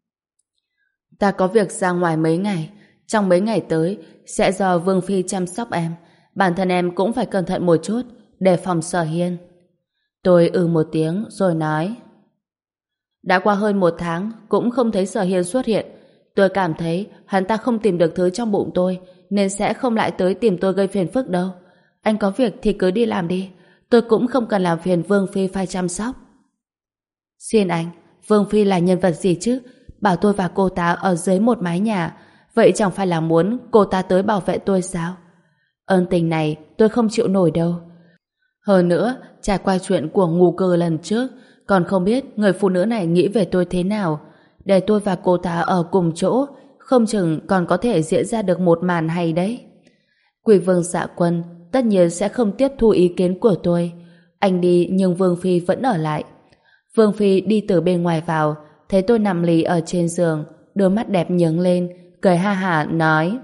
Ta có việc ra ngoài mấy ngày. Trong mấy ngày tới, sẽ do Vương Phi chăm sóc em. Bản thân em cũng phải cẩn thận một chút, đề phòng Sở Hiên. Tôi ừ một tiếng rồi nói. Đã qua hơn một tháng, cũng không thấy Sở Hiên xuất hiện. Tôi cảm thấy hắn ta không tìm được thứ trong bụng tôi, nên sẽ không lại tới tìm tôi gây phiền phức đâu. Anh có việc thì cứ đi làm đi. Tôi cũng không cần làm phiền Vương Phi phải chăm sóc. Xin anh, Vương Phi là nhân vật gì chứ? Bảo tôi và cô ta ở dưới một mái nhà, vậy chẳng phải là muốn cô ta tới bảo vệ tôi sao? Ơn tình này tôi không chịu nổi đâu. Hơn nữa, trải qua chuyện của ngu cơ lần trước, còn không biết người phụ nữ này nghĩ về tôi thế nào. Để tôi và cô ta ở cùng chỗ, không chừng còn có thể diễn ra được một màn hay đấy. Quỷ Vương Dạ Quân tất nhiên sẽ không tiếp thu ý kiến của tôi. Anh đi nhưng Vương Phi vẫn ở lại. Vương Phi đi từ bên ngoài vào, thấy tôi nằm lì ở trên giường, đôi mắt đẹp nhướng lên, cười ha hả nói.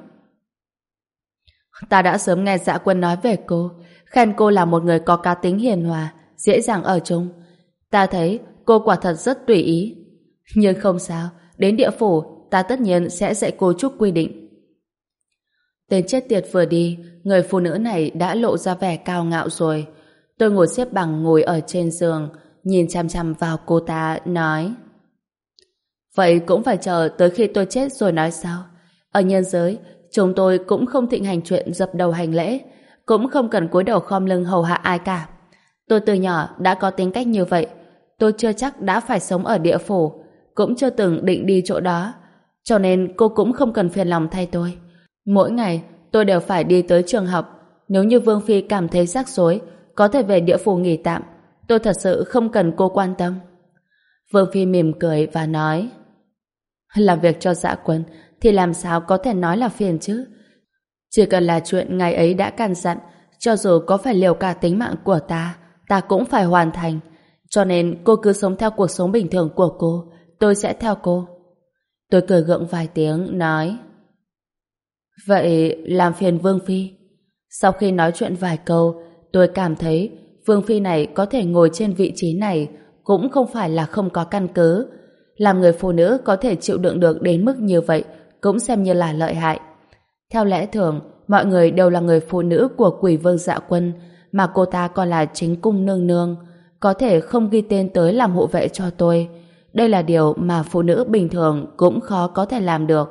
Ta đã sớm nghe Dạ Quân nói về cô, khen cô là một người có cá tính hiền hòa, dễ dàng ở chung. Ta thấy cô quả thật rất tùy ý. Nhưng không sao, đến địa phủ, ta tất nhiên sẽ dạy cô chút quy định. Tên chết tiệt vừa đi, người phụ nữ này đã lộ ra vẻ cao ngạo rồi. Tôi ngồi xếp bằng ngồi ở trên giường, nhìn chăm chăm vào cô ta, nói. Vậy cũng phải chờ tới khi tôi chết rồi nói sao? Ở nhân giới, chúng tôi cũng không thịnh hành chuyện dập đầu hành lễ, cũng không cần cúi đầu khom lưng hầu hạ ai cả. Tôi từ nhỏ đã có tính cách như vậy. Tôi chưa chắc đã phải sống ở địa phủ, cũng chưa từng định đi chỗ đó. Cho nên cô cũng không cần phiền lòng thay tôi. Mỗi ngày tôi đều phải đi tới trường học. Nếu như Vương Phi cảm thấy rắc rối, có thể về địa phủ nghỉ tạm. Tôi thật sự không cần cô quan tâm. Vương Phi mỉm cười và nói. Làm việc cho Dạ Quân thì làm sao có thể nói là phiền chứ? Chỉ cần là chuyện ngày ấy đã căn dặn, cho dù có phải liều cả tính mạng của ta, ta cũng phải hoàn thành. Cho nên cô cứ sống theo cuộc sống bình thường của cô, tôi sẽ theo cô. Tôi cười gượng vài tiếng, nói. Vậy làm phiền Vương Phi. Sau khi nói chuyện vài câu, tôi cảm thấy Vương Phi này có thể ngồi trên vị trí này cũng không phải là không có căn cứ. Làm người phụ nữ có thể chịu đựng được đến mức như vậy cũng xem như là lợi hại. Theo lẽ thường, mọi người đều là người phụ nữ của Quỷ Vương Dạ Quân, mà cô ta còn là chính cung nương nương, có thể không ghi tên tới làm hộ vệ cho tôi. Đây là điều mà phụ nữ bình thường cũng khó có thể làm được.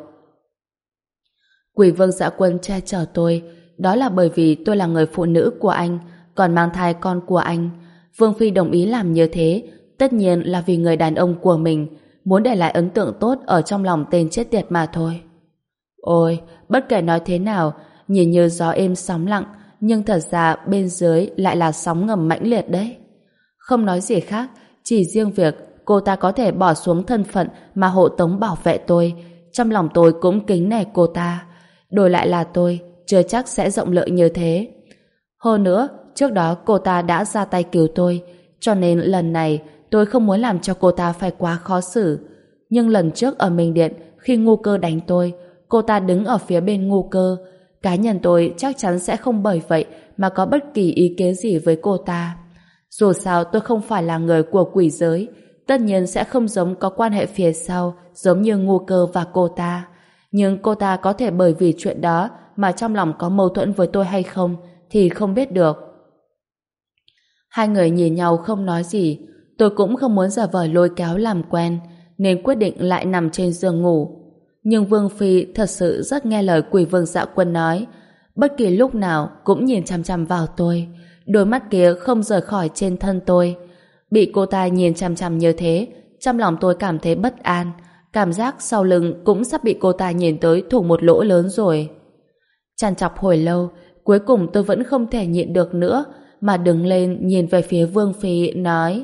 Quỷ Vương Dạ Quân che chở tôi, đó là bởi vì tôi là người phụ nữ của anh, còn mang thai con của anh. Vương Phi đồng ý làm như thế, tất nhiên là vì người đàn ông của mình, muốn để lại ấn tượng tốt ở trong lòng tên chết tiệt mà thôi. Ôi, bất kể nói thế nào, nhìn như gió êm sóng lặng, nhưng thật ra bên dưới lại là sóng ngầm mãnh liệt đấy. Không nói gì khác, chỉ riêng việc cô ta có thể bỏ xuống thân phận mà hộ tống bảo vệ tôi, trong lòng tôi cũng kính nể cô ta. Đổi lại là tôi, chưa chắc sẽ rộng lượng như thế. Hơn nữa, trước đó cô ta đã ra tay cứu tôi, cho nên lần này tôi không muốn làm cho cô ta phải quá khó xử. Nhưng lần trước ở Minh Điện, khi Ngu Cơ đánh tôi, cô ta đứng ở phía bên Ngu Cơ. Cá nhân tôi chắc chắn sẽ không bởi vậy mà có bất kỳ ý kiến gì với cô ta. Dù sao tôi không phải là người của quỷ giới, tất nhiên sẽ không giống có quan hệ phía sau giống như Ngu Cơ và cô ta. Nhưng cô ta có thể bởi vì chuyện đó mà trong lòng có mâu thuẫn với tôi hay không thì không biết được. Hai người nhìn nhau không nói gì. Tôi cũng không muốn giả vờ lôi kéo làm quen, nên quyết định lại nằm trên giường ngủ. Nhưng Vương Phi thật sự rất nghe lời Quỷ Vương Dạ Quân nói, bất kỳ lúc nào cũng nhìn chằm chằm vào tôi, đôi mắt kia không rời khỏi trên thân tôi. Bị cô ta nhìn chằm chằm như thế, trong lòng tôi cảm thấy bất an, cảm giác sau lưng cũng sắp bị cô ta nhìn tới thủng một lỗ lớn rồi. Trằn trọc hồi lâu, cuối cùng tôi vẫn không thể nhịn được nữa, mà đứng lên nhìn về phía Vương Phi nói: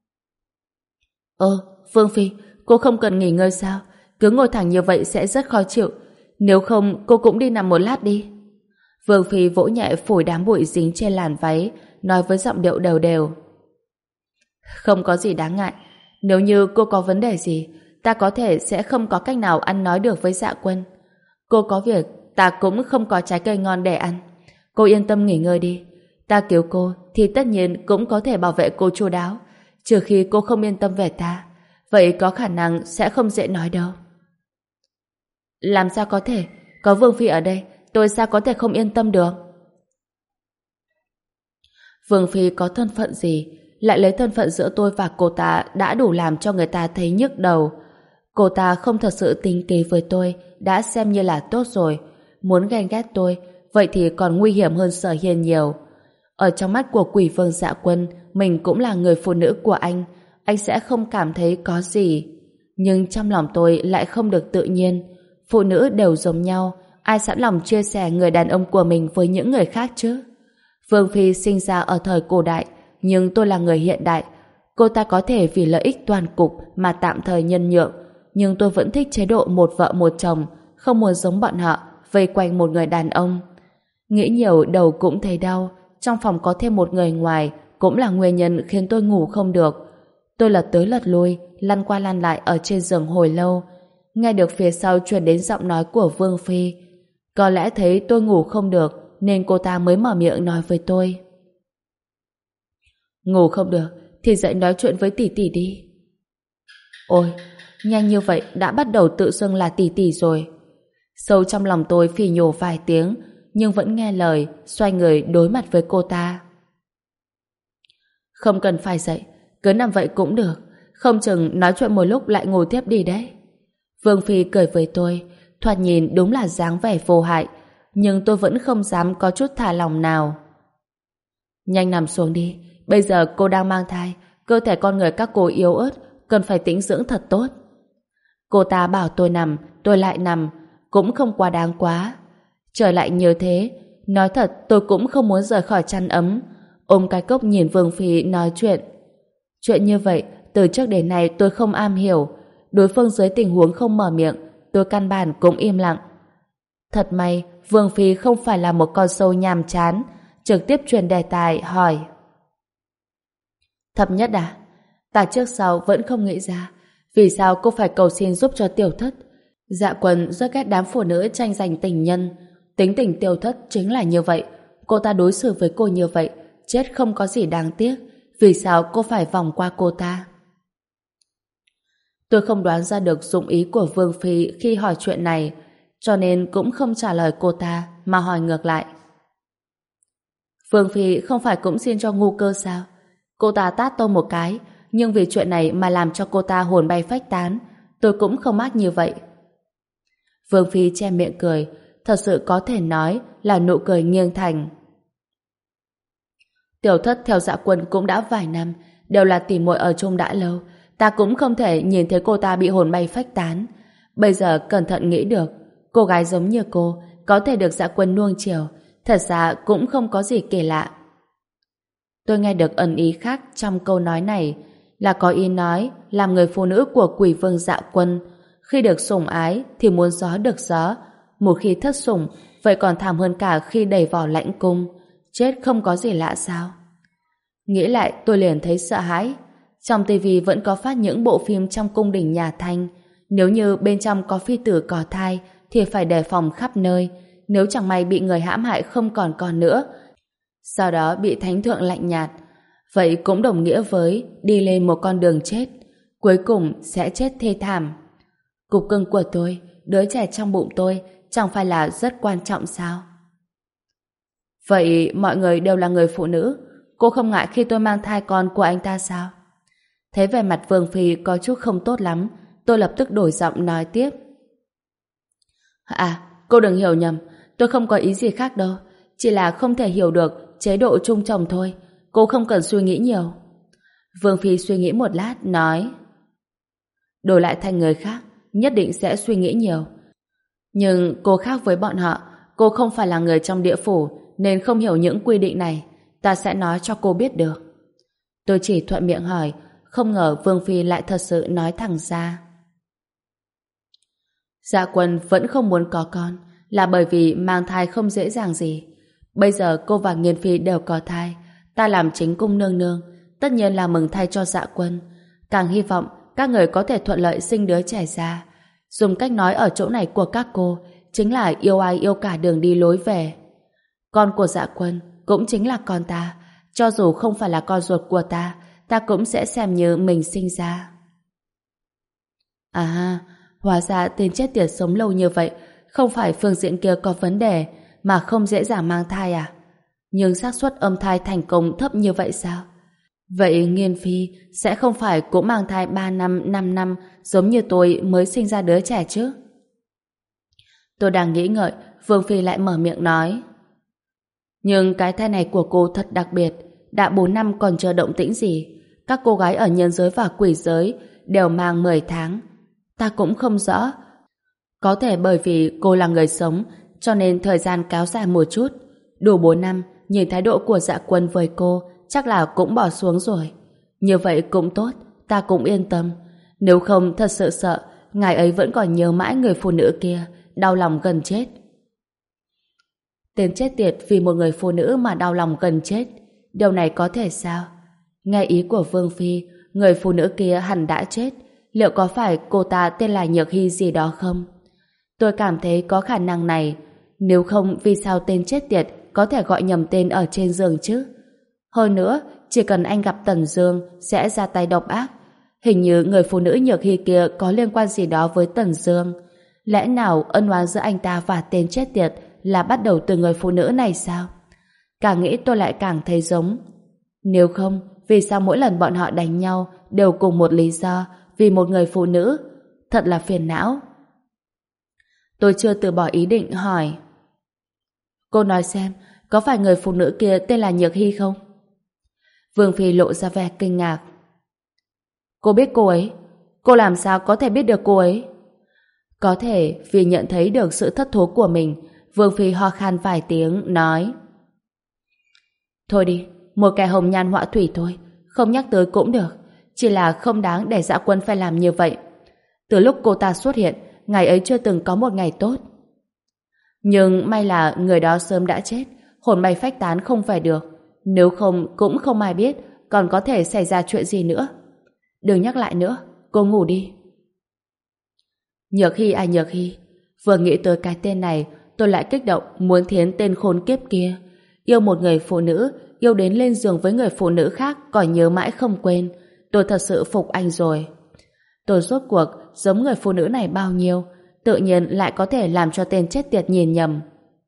Ơ, Vương Phi, cô không cần nghỉ ngơi sao? Cứ ngồi thẳng như vậy sẽ rất khó chịu. Nếu không, cô cũng đi nằm một lát đi. Vương Phi vỗ nhẹ phủi đám bụi dính trên làn váy, nói với giọng điệu đều đều: Không có gì đáng ngại. Nếu như cô có vấn đề gì, ta có thể sẽ không có cách nào ăn nói được với Dạ Quân. Cô có việc, ta cũng không có trái cây ngon để ăn. Cô yên tâm nghỉ ngơi đi. Ta cứu cô thì tất nhiên cũng có thể bảo vệ cô chu đáo, trừ khi cô không yên tâm về ta. Vậy có khả năng sẽ không dễ nói đâu. Làm sao có thể? Có Vương Phi ở đây, tôi sao có thể không yên tâm được? Vương Phi có thân phận gì, lại lấy thân phận giữa tôi và cô ta đã đủ làm cho người ta thấy nhức đầu. Cô ta không thật sự tính kế với tôi đã xem như là tốt rồi. Muốn ghen ghét tôi, vậy thì còn nguy hiểm hơn Sở Hiên nhiều. Ở trong mắt của Quỷ Vương Dạ Quân, mình cũng là người phụ nữ của anh, anh sẽ không cảm thấy có gì. Nhưng trong lòng tôi lại không được tự nhiên. Phụ nữ đều giống nhau, ai sẵn lòng chia sẻ người đàn ông của mình với những người khác chứ? Vương Phi sinh ra ở thời cổ đại, nhưng tôi là người hiện đại. Cô ta có thể vì lợi ích toàn cục mà tạm thời nhân nhượng, nhưng tôi vẫn thích chế độ một vợ một chồng, không muốn giống bọn họ vây quanh một người đàn ông. Nghĩ nhiều đầu cũng thấy đau. Trong phòng có thêm một người ngoài cũng là nguyên nhân khiến tôi ngủ không được. Tôi lật tới lật lui, lăn qua lăn lại ở trên giường hồi lâu. Nghe được phía sau truyền đến giọng nói của Vương Phi. Có lẽ thấy tôi ngủ không được nên cô ta mới mở miệng nói với tôi: Ngủ không được thì dậy nói chuyện với tỷ tỷ đi. Ôi, nhanh như vậy đã bắt đầu tự xưng là tỷ tỷ rồi. Sâu trong lòng tôi phì nhổ vài tiếng, nhưng vẫn nghe lời, xoay người đối mặt với cô ta. Không cần phải dậy, cứ nằm vậy cũng được, không chừng nói chuyện một lúc lại ngủ tiếp đi đấy. Vương Phi cười với tôi, thoạt nhìn đúng là dáng vẻ vô hại, nhưng tôi vẫn không dám có chút thả lòng nào. Nhanh nằm xuống đi, bây giờ cô đang mang thai, cơ thể con người các cô yếu ớt, cần phải tĩnh dưỡng thật tốt. Cô ta bảo tôi nằm, tôi lại nằm, cũng không quá đáng quá. Trời lại như thế, nói thật tôi cũng không muốn rời khỏi chăn ấm. Ôm cái cốc nhìn Vương Phi nói chuyện. Chuyện như vậy, từ trước đến nay tôi không am hiểu. Đối phương dưới tình huống không mở miệng, tôi căn bản cũng im lặng. Thật may, Vương Phi không phải là một con sâu nhàm chán, trực tiếp truyền đề tài hỏi: Thập Nhất à? Ta trước sau vẫn không nghĩ ra vì sao cô phải cầu xin giúp cho Tiểu Thất. Dạ Quân rất ghét đám phụ nữ tranh giành tình nhân. Tính tình Tiểu Thất chính là như vậy. Cô ta đối xử với cô như vậy, chết không có gì đáng tiếc. Vì sao cô phải vòng qua cô ta? Tôi không đoán ra được dụng ý của Vương Phi khi hỏi chuyện này, cho nên cũng không trả lời cô ta mà hỏi ngược lại. Vương Phi không phải cũng xin cho Ngu Cơ sao? Cô ta tát tôi một cái, nhưng vì chuyện này mà làm cho cô ta hồn bay phách tán, tôi cũng không ác như vậy. Vương Phi che miệng cười, thật sự có thể nói là nụ cười nghiêng thành. Tiểu Thất theo Dạ Quân cũng đã vài năm, đều là tỉ muội ở chung đã lâu, Ta cũng không thể nhìn thấy cô ta bị hồn bay phách tán. Bây giờ cẩn thận nghĩ được, cô gái giống như cô có thể được Dạ Quân nuông chiều, thật ra cũng không có gì kỳ lạ. Tôi nghe được ẩn ý khác trong câu nói này, là có ý nói làm người phụ nữ của Quỷ Vương Dạ Quân, khi được sủng ái thì muốn gió được gió, một khi thất sủng vậy còn thảm hơn cả khi đẩy vào lãnh cung, chết không có gì lạ sao? Nghĩ lại tôi liền thấy sợ hãi. Trong tivi vẫn có phát những bộ phim trong cung đình nhà Thanh, nếu như bên trong có phi tử có thai thì phải đề phòng khắp nơi, nếu chẳng may bị người hãm hại không còn con nữa, sau đó bị thánh thượng lạnh nhạt, vậy cũng đồng nghĩa với đi lên một con đường chết, cuối cùng sẽ chết thê thảm. Cục cưng của tôi, đứa trẻ trong bụng tôi, chẳng phải là rất quan trọng sao? Vậy mọi người đều là người phụ nữ, cô không ngại khi tôi mang thai con của anh ta sao? Thấy vẻ mặt Vương Phi có chút không tốt lắm, tôi lập tức đổi giọng nói tiếp. À, cô đừng hiểu nhầm, tôi không có ý gì khác đâu, chỉ là không thể hiểu được chế độ chung chồng thôi, cô không cần suy nghĩ nhiều. Vương Phi suy nghĩ một lát, nói: đổi lại thành người khác, nhất định sẽ suy nghĩ nhiều. Nhưng cô khác với bọn họ, cô không phải là người trong địa phủ, nên không hiểu những quy định này, ta sẽ nói cho cô biết được. Tôi chỉ thuận miệng hỏi, không ngờ Vương Phi lại thật sự nói thẳng ra. Dạ Quân vẫn không muốn có con, là bởi vì mang thai không dễ dàng gì. Bây giờ cô và Nghiên Phi đều có thai, ta làm chính cung nương nương, tất nhiên là mừng thay cho Dạ Quân. Càng hy vọng các người có thể thuận lợi sinh đứa trẻ ra. Dùng cách nói ở chỗ này của các cô, chính là yêu ai yêu cả đường đi lối về. Con của Dạ Quân cũng chính là con ta, cho dù không phải là con ruột của ta, ta cũng sẽ xem như mình sinh ra. À, hóa ra tên chết tiệt sống lâu như vậy, không phải phương diện kia có vấn đề, mà không dễ dàng mang thai à? Nhưng xác suất âm thai thành công thấp như vậy sao? Vậy Nghiên Phi sẽ không phải cũng mang thai ba năm, năm năm giống như tôi mới sinh ra đứa trẻ chứ? Tôi đang nghĩ ngợi, Vương Phi lại mở miệng nói: nhưng cái thai này của cô thật đặc biệt, đã bốn năm còn chưa động tĩnh gì. Các cô gái ở nhân giới và quỷ giới đều mang mười tháng. Ta cũng không rõ. Có thể bởi vì cô là người sống, cho nên thời gian kéo dài một chút. Đủ bốn năm, nhìn thái độ của Dạ Quân với cô, chắc là cũng bỏ xuống rồi. Như vậy cũng tốt, ta cũng yên tâm. Nếu không thật sự sợ, ngài ấy vẫn còn nhớ mãi người phụ nữ kia, đau lòng gần chết. Tên chết tiệt vì một người phụ nữ mà đau lòng gần chết, điều này có thể sao? Nghe ý của Vương Phi, người phụ nữ kia hẳn đã chết. Liệu có phải cô ta tên là Nhược Hy gì đó không? Tôi cảm thấy có khả năng này. Nếu không, vì sao tên chết tiệt có thể gọi nhầm tên ở trên giường chứ? Hơn nữa, chỉ cần anh gặp Tần Dương sẽ ra tay độc ác. Hình như người phụ nữ Nhược Hy kia có liên quan gì đó với Tần Dương. Lẽ nào ân oán giữa anh ta và tên chết tiệt là bắt đầu từ người phụ nữ này sao? Càng nghĩ tôi lại càng thấy giống. Nếu không, vì sao mỗi lần bọn họ đánh nhau đều cùng một lý do, vì một người phụ nữ? Thật là phiền não. Tôi chưa từ bỏ ý định hỏi: cô nói xem, có phải người phụ nữ kia tên là Nhược Hy không? Vương Phi lộ ra vẻ kinh ngạc. Cô biết cô ấy? Cô làm sao có thể biết được cô ấy? Có thể vì nhận thấy được sự thất thố của mình, Vương Phi ho khan vài tiếng, nói: thôi đi, một kẻ hồng nhan họa thủy thôi, không nhắc tới cũng được, chỉ là không đáng để Dạ Quân phải làm như vậy. Từ lúc cô ta xuất hiện, ngày ấy chưa từng có một ngày tốt. Nhưng may là người đó sớm đã chết, hồn bay phách tán không về được, nếu không cũng không ai biết còn có thể xảy ra chuyện gì nữa. Đừng nhắc lại nữa, cô ngủ đi. Nhược Hy à Nhược Hy, vừa nghĩ tới cái tên này, tôi lại kích động muốn thiến tên khốn kiếp kia. Yêu một người phụ nữ, yêu đến lên giường với người phụ nữ khác còn nhớ mãi không quên. Tôi thật sự phục anh rồi. Tôi rốt cuộc giống người phụ nữ này bao nhiêu, tự nhiên lại có thể làm cho tên chết tiệt nhìn nhầm.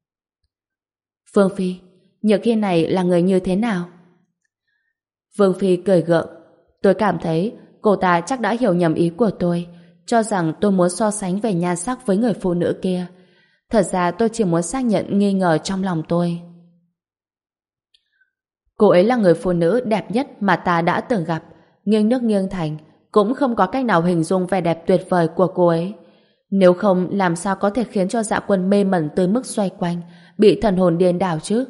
Vương Phi, Nhược Hy này là người như thế nào? Vương Phi cười gượng. Tôi cảm thấy cô ta chắc đã hiểu nhầm ý của tôi, cho rằng tôi muốn so sánh về nhan sắc với người phụ nữ kia. Thật ra tôi chỉ muốn xác nhận nghi ngờ trong lòng tôi. Cô ấy là người phụ nữ đẹp nhất mà ta đã từng gặp, nghiêng nước nghiêng thành, cũng không có cách nào hình dung vẻ đẹp tuyệt vời của cô ấy. Nếu không, làm sao có thể khiến cho Dạ Quân mê mẩn tới mức xoay quanh, bị thần hồn điên đảo chứ?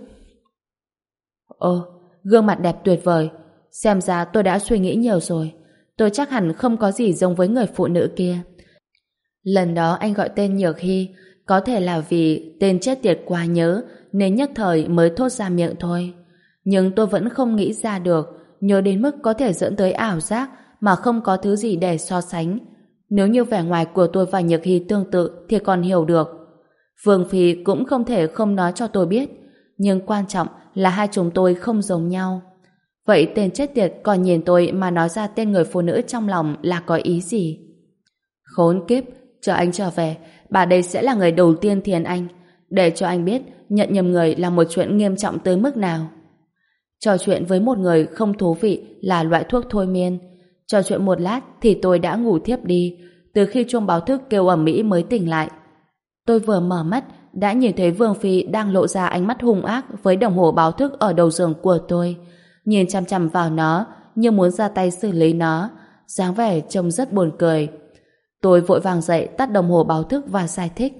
Ồ, gương mặt đẹp tuyệt vời. Xem ra tôi đã suy nghĩ nhiều rồi. Tôi chắc hẳn không có gì giống với người phụ nữ kia. Lần đó anh gọi tên Nhược Hy, có thể là vì tên chết tiệt quá nhớ nên nhất thời mới thốt ra miệng thôi. Nhưng tôi vẫn không nghĩ ra được, nhớ đến mức có thể dẫn tới ảo giác mà không có thứ gì để so sánh. Nếu như vẻ ngoài của tôi và Nhược Hy tương tự thì còn hiểu được. Vương Phi cũng không thể không nói cho tôi biết, nhưng quan trọng là hai chúng tôi không giống nhau. Vậy tên chết tiệt còn nhìn tôi mà nói ra tên người phụ nữ trong lòng là có ý gì? Khốn kiếp, chờ anh trở về, bà đây sẽ là người đầu tiên thiền anh, để cho anh biết nhận nhầm người là một chuyện nghiêm trọng tới mức nào. Trò chuyện với một người không thú vị là loại thuốc thôi miên. Trò chuyện một lát thì tôi đã ngủ thiếp đi, từ khi chuông báo thức kêu ầm ĩ mới tỉnh lại. Tôi vừa mở mắt đã nhìn thấy Vương Phi đang lộ ra ánh mắt hung ác với đồng hồ báo thức ở đầu giường của tôi, nhìn chằm chằm vào nó như muốn ra tay xử lý nó, dáng vẻ trông rất buồn cười. Tôi vội vàng dậy tắt đồng hồ báo thức và giải thích.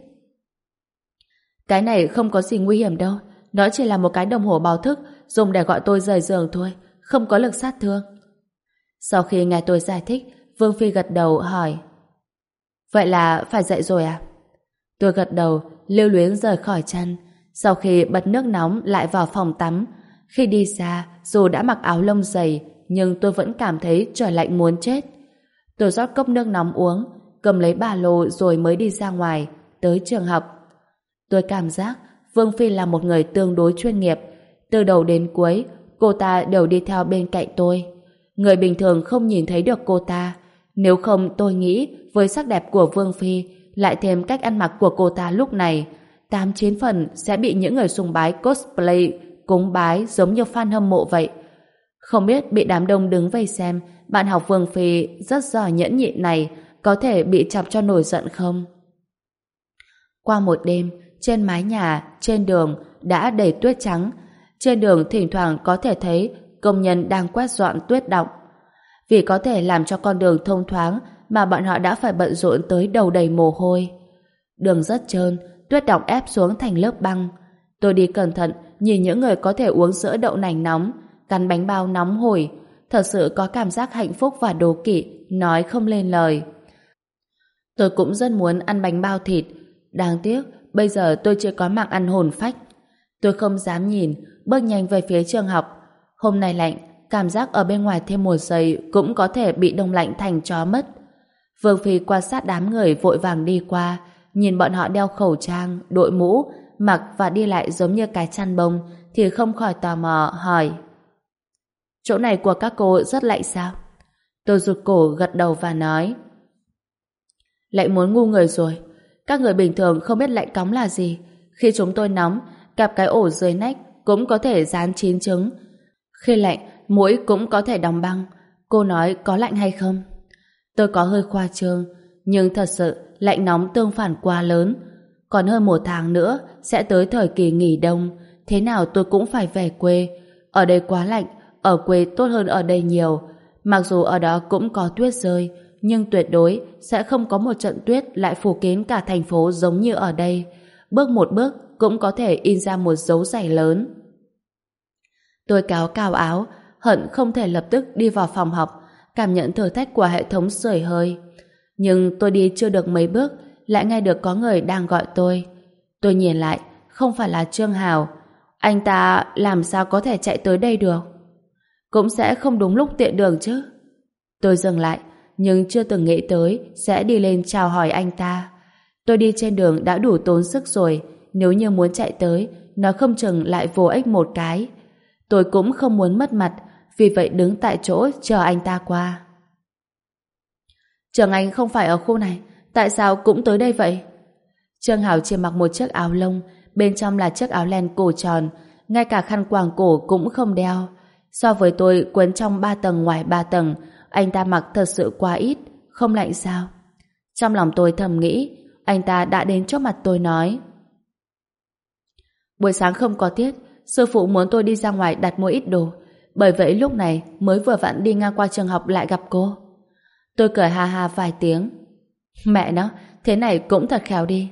Cái này không có gì nguy hiểm đâu, nó chỉ là một cái đồng hồ báo thức dùng để gọi tôi rời giường thôi, không có lực sát thương. Sau khi nghe tôi giải thích, Vương Phi gật đầu hỏi: Vậy là phải dậy rồi à? Tôi gật đầu, lưu luyến rời khỏi chăn. Sau khi bật nước nóng lại vào phòng tắm, khi đi xa, dù đã mặc áo lông dày, nhưng tôi vẫn cảm thấy trời lạnh muốn chết. Tôi rót cốc nước nóng uống, cầm lấy ba lô rồi mới đi ra ngoài, tới trường học. Tôi cảm giác Vương Phi là một người tương đối chuyên nghiệp. Từ đầu đến cuối, cô ta đều đi theo bên cạnh tôi. Người bình thường không nhìn thấy được cô ta. Nếu không, tôi nghĩ với sắc đẹp của Vương Phi, lại thêm cách ăn mặc của cô ta lúc này, tám chín phần sẽ bị những người sùng bái cosplay cúng bái giống như fan hâm mộ vậy. Không biết bị đám đông đứng vây xem bạn học Vương Phi rất giỏi nhẫn nhịn này có thể bị chọc cho nổi giận không? Qua một đêm, trên mái nhà, trên đường đã đầy tuyết trắng. Trên đường thỉnh thoảng có thể thấy công nhân đang quét dọn tuyết đọng. Vì có thể làm cho con đường thông thoáng mà bọn họ đã phải bận rộn tới đầu đầy mồ hôi. Đường rất trơn, tuyết đọng ép xuống thành lớp băng. Tôi đi cẩn thận, nhìn những người có thể uống sữa đậu nành nóng, cắn bánh bao nóng hổi, thật sự có cảm giác hạnh phúc và đố kỵ, nói không lên lời. Tôi cũng rất muốn ăn bánh bao thịt, đáng tiếc bây giờ tôi chưa có mạng ăn hồn phách. Tôi không dám nhìn, bước nhanh về phía trường học. Hôm nay lạnh, cảm giác ở bên ngoài thêm một giây cũng có thể bị đông lạnh thành chó mất. Vương Phi quan sát đám người vội vàng đi qua, nhìn bọn họ đeo khẩu trang, đội mũ, mặc và đi lại giống như cái chăn bông, thì không khỏi tò mò hỏi: Chỗ này của các cô rất lạnh sao? Tôi rụt cổ gật đầu và nói: Lạnh muốn ngu người rồi. Các người bình thường không biết lạnh cóng là gì. Khi chúng tôi nóng, cặp cái ổ dưới nách cũng có thể dán chín trứng. Khi lạnh, mũi cũng có thể đóng băng. Cô nói có lạnh hay không? Tôi có hơi khoa trương, nhưng thật sự lạnh nóng tương phản quá lớn. Còn hơn một tháng nữa sẽ tới thời kỳ nghỉ đông, thế nào tôi cũng phải về quê. Ở đây quá lạnh, ở quê tốt hơn ở đây nhiều. Mặc dù ở đó cũng có tuyết rơi, nhưng tuyệt đối sẽ không có một trận tuyết lại phủ kín cả thành phố giống như ở đây. Bước một bước cũng có thể in ra một dấu giày lớn. Tôi kéo cao áo, hận không thể lập tức đi vào phòng học, cảm nhận thử thách của hệ thống sưởi hơi. Nhưng tôi đi chưa được mấy bước, lại nghe được có người đang gọi tôi. Tôi nhìn lại, không phải là Trương Hào. Anh ta làm sao có thể chạy tới đây được? Cũng sẽ không đúng lúc tiện đường chứ. Tôi dừng lại, nhưng chưa từng nghĩ tới sẽ đi lên chào hỏi anh ta. Tôi đi trên đường đã đủ tốn sức rồi, nếu như muốn chạy tới, nó không chừng lại vô ích một cái. Tôi cũng không muốn mất mặt, vì vậy đứng tại chỗ chờ anh ta qua. Trường Anh không phải ở khu này, tại sao cũng tới đây vậy? Trương Hào chỉ mặc một chiếc áo lông, bên trong là chiếc áo len cổ tròn, ngay cả khăn quàng cổ cũng không đeo. So với tôi quấn trong ba tầng ngoài ba tầng, anh ta mặc thật sự quá ít, không lạnh sao? Trong lòng tôi thầm nghĩ, anh ta đã đến trước mặt tôi nói: Buổi sáng không có tiết, sư phụ muốn tôi đi ra ngoài đặt mua ít đồ, bởi vậy lúc này mới vừa vặn đi ngang qua trường học lại gặp cô. Tôi cười ha ha vài tiếng. Mẹ nó, thế này cũng thật khéo đi.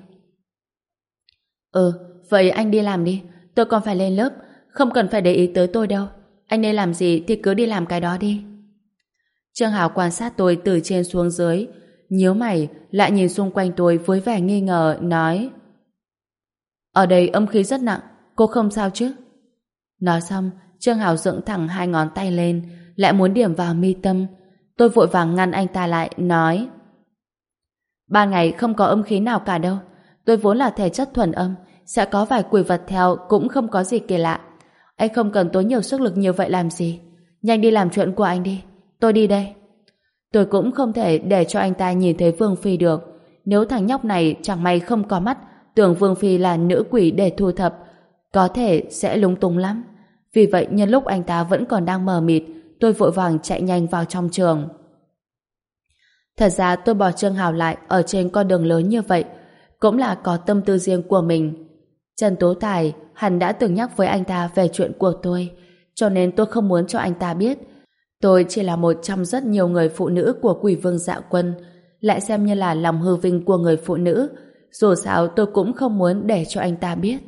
Ừ, vậy anh đi làm đi. Tôi còn phải lên lớp, không cần phải để ý tới tôi đâu. Anh nên làm gì thì cứ đi làm cái đó đi. Trương Hảo quan sát tôi từ trên xuống dưới, nhíu mày, lại nhìn xung quanh tôi với vẻ nghi ngờ, nói: Ở đây âm khí rất nặng, cô không sao chứ? Nói xong, Trương Hảo dựng thẳng hai ngón tay lên, lại muốn điểm vào mi tâm. Tôi vội vàng ngăn anh ta lại, nói: Ban ngày không có âm khí nào cả đâu. Tôi vốn là thể chất thuần âm, sẽ có vài quỷ vật theo cũng không có gì kỳ lạ. Anh không cần tốn nhiều sức lực như vậy làm gì. Nhanh đi làm chuyện của anh đi. Tôi đi đây. Tôi cũng không thể để cho anh ta nhìn thấy Vương Phi được. Nếu thằng nhóc này chẳng may không có mắt, tưởng Vương Phi là nữ quỷ để thu thập, có thể sẽ lung tung lắm. Vì vậy nhân lúc anh ta vẫn còn đang mờ mịt, tôi vội vàng chạy nhanh vào trong trường. Thật ra tôi bỏ Trương Hào lại ở trên con đường lớn như vậy cũng là có tâm tư riêng của mình. Trần Tố Tài hẳn đã từng nhắc với anh ta về chuyện của tôi, cho nên tôi không muốn cho anh ta biết. Tôi chỉ là một trong rất nhiều người phụ nữ của Quỷ Vương Dạ Quân, lại xem như là lòng hư vinh của người phụ nữ. Dù sao tôi cũng không muốn để cho anh ta biết.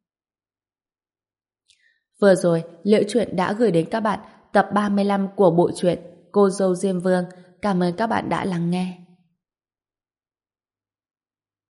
Vừa rồi, Liễu Chuyện đã gửi đến các bạn tập ba mươi lăm của bộ truyện Cô Dâu Diêm Vương. Cảm ơn các bạn đã lắng nghe.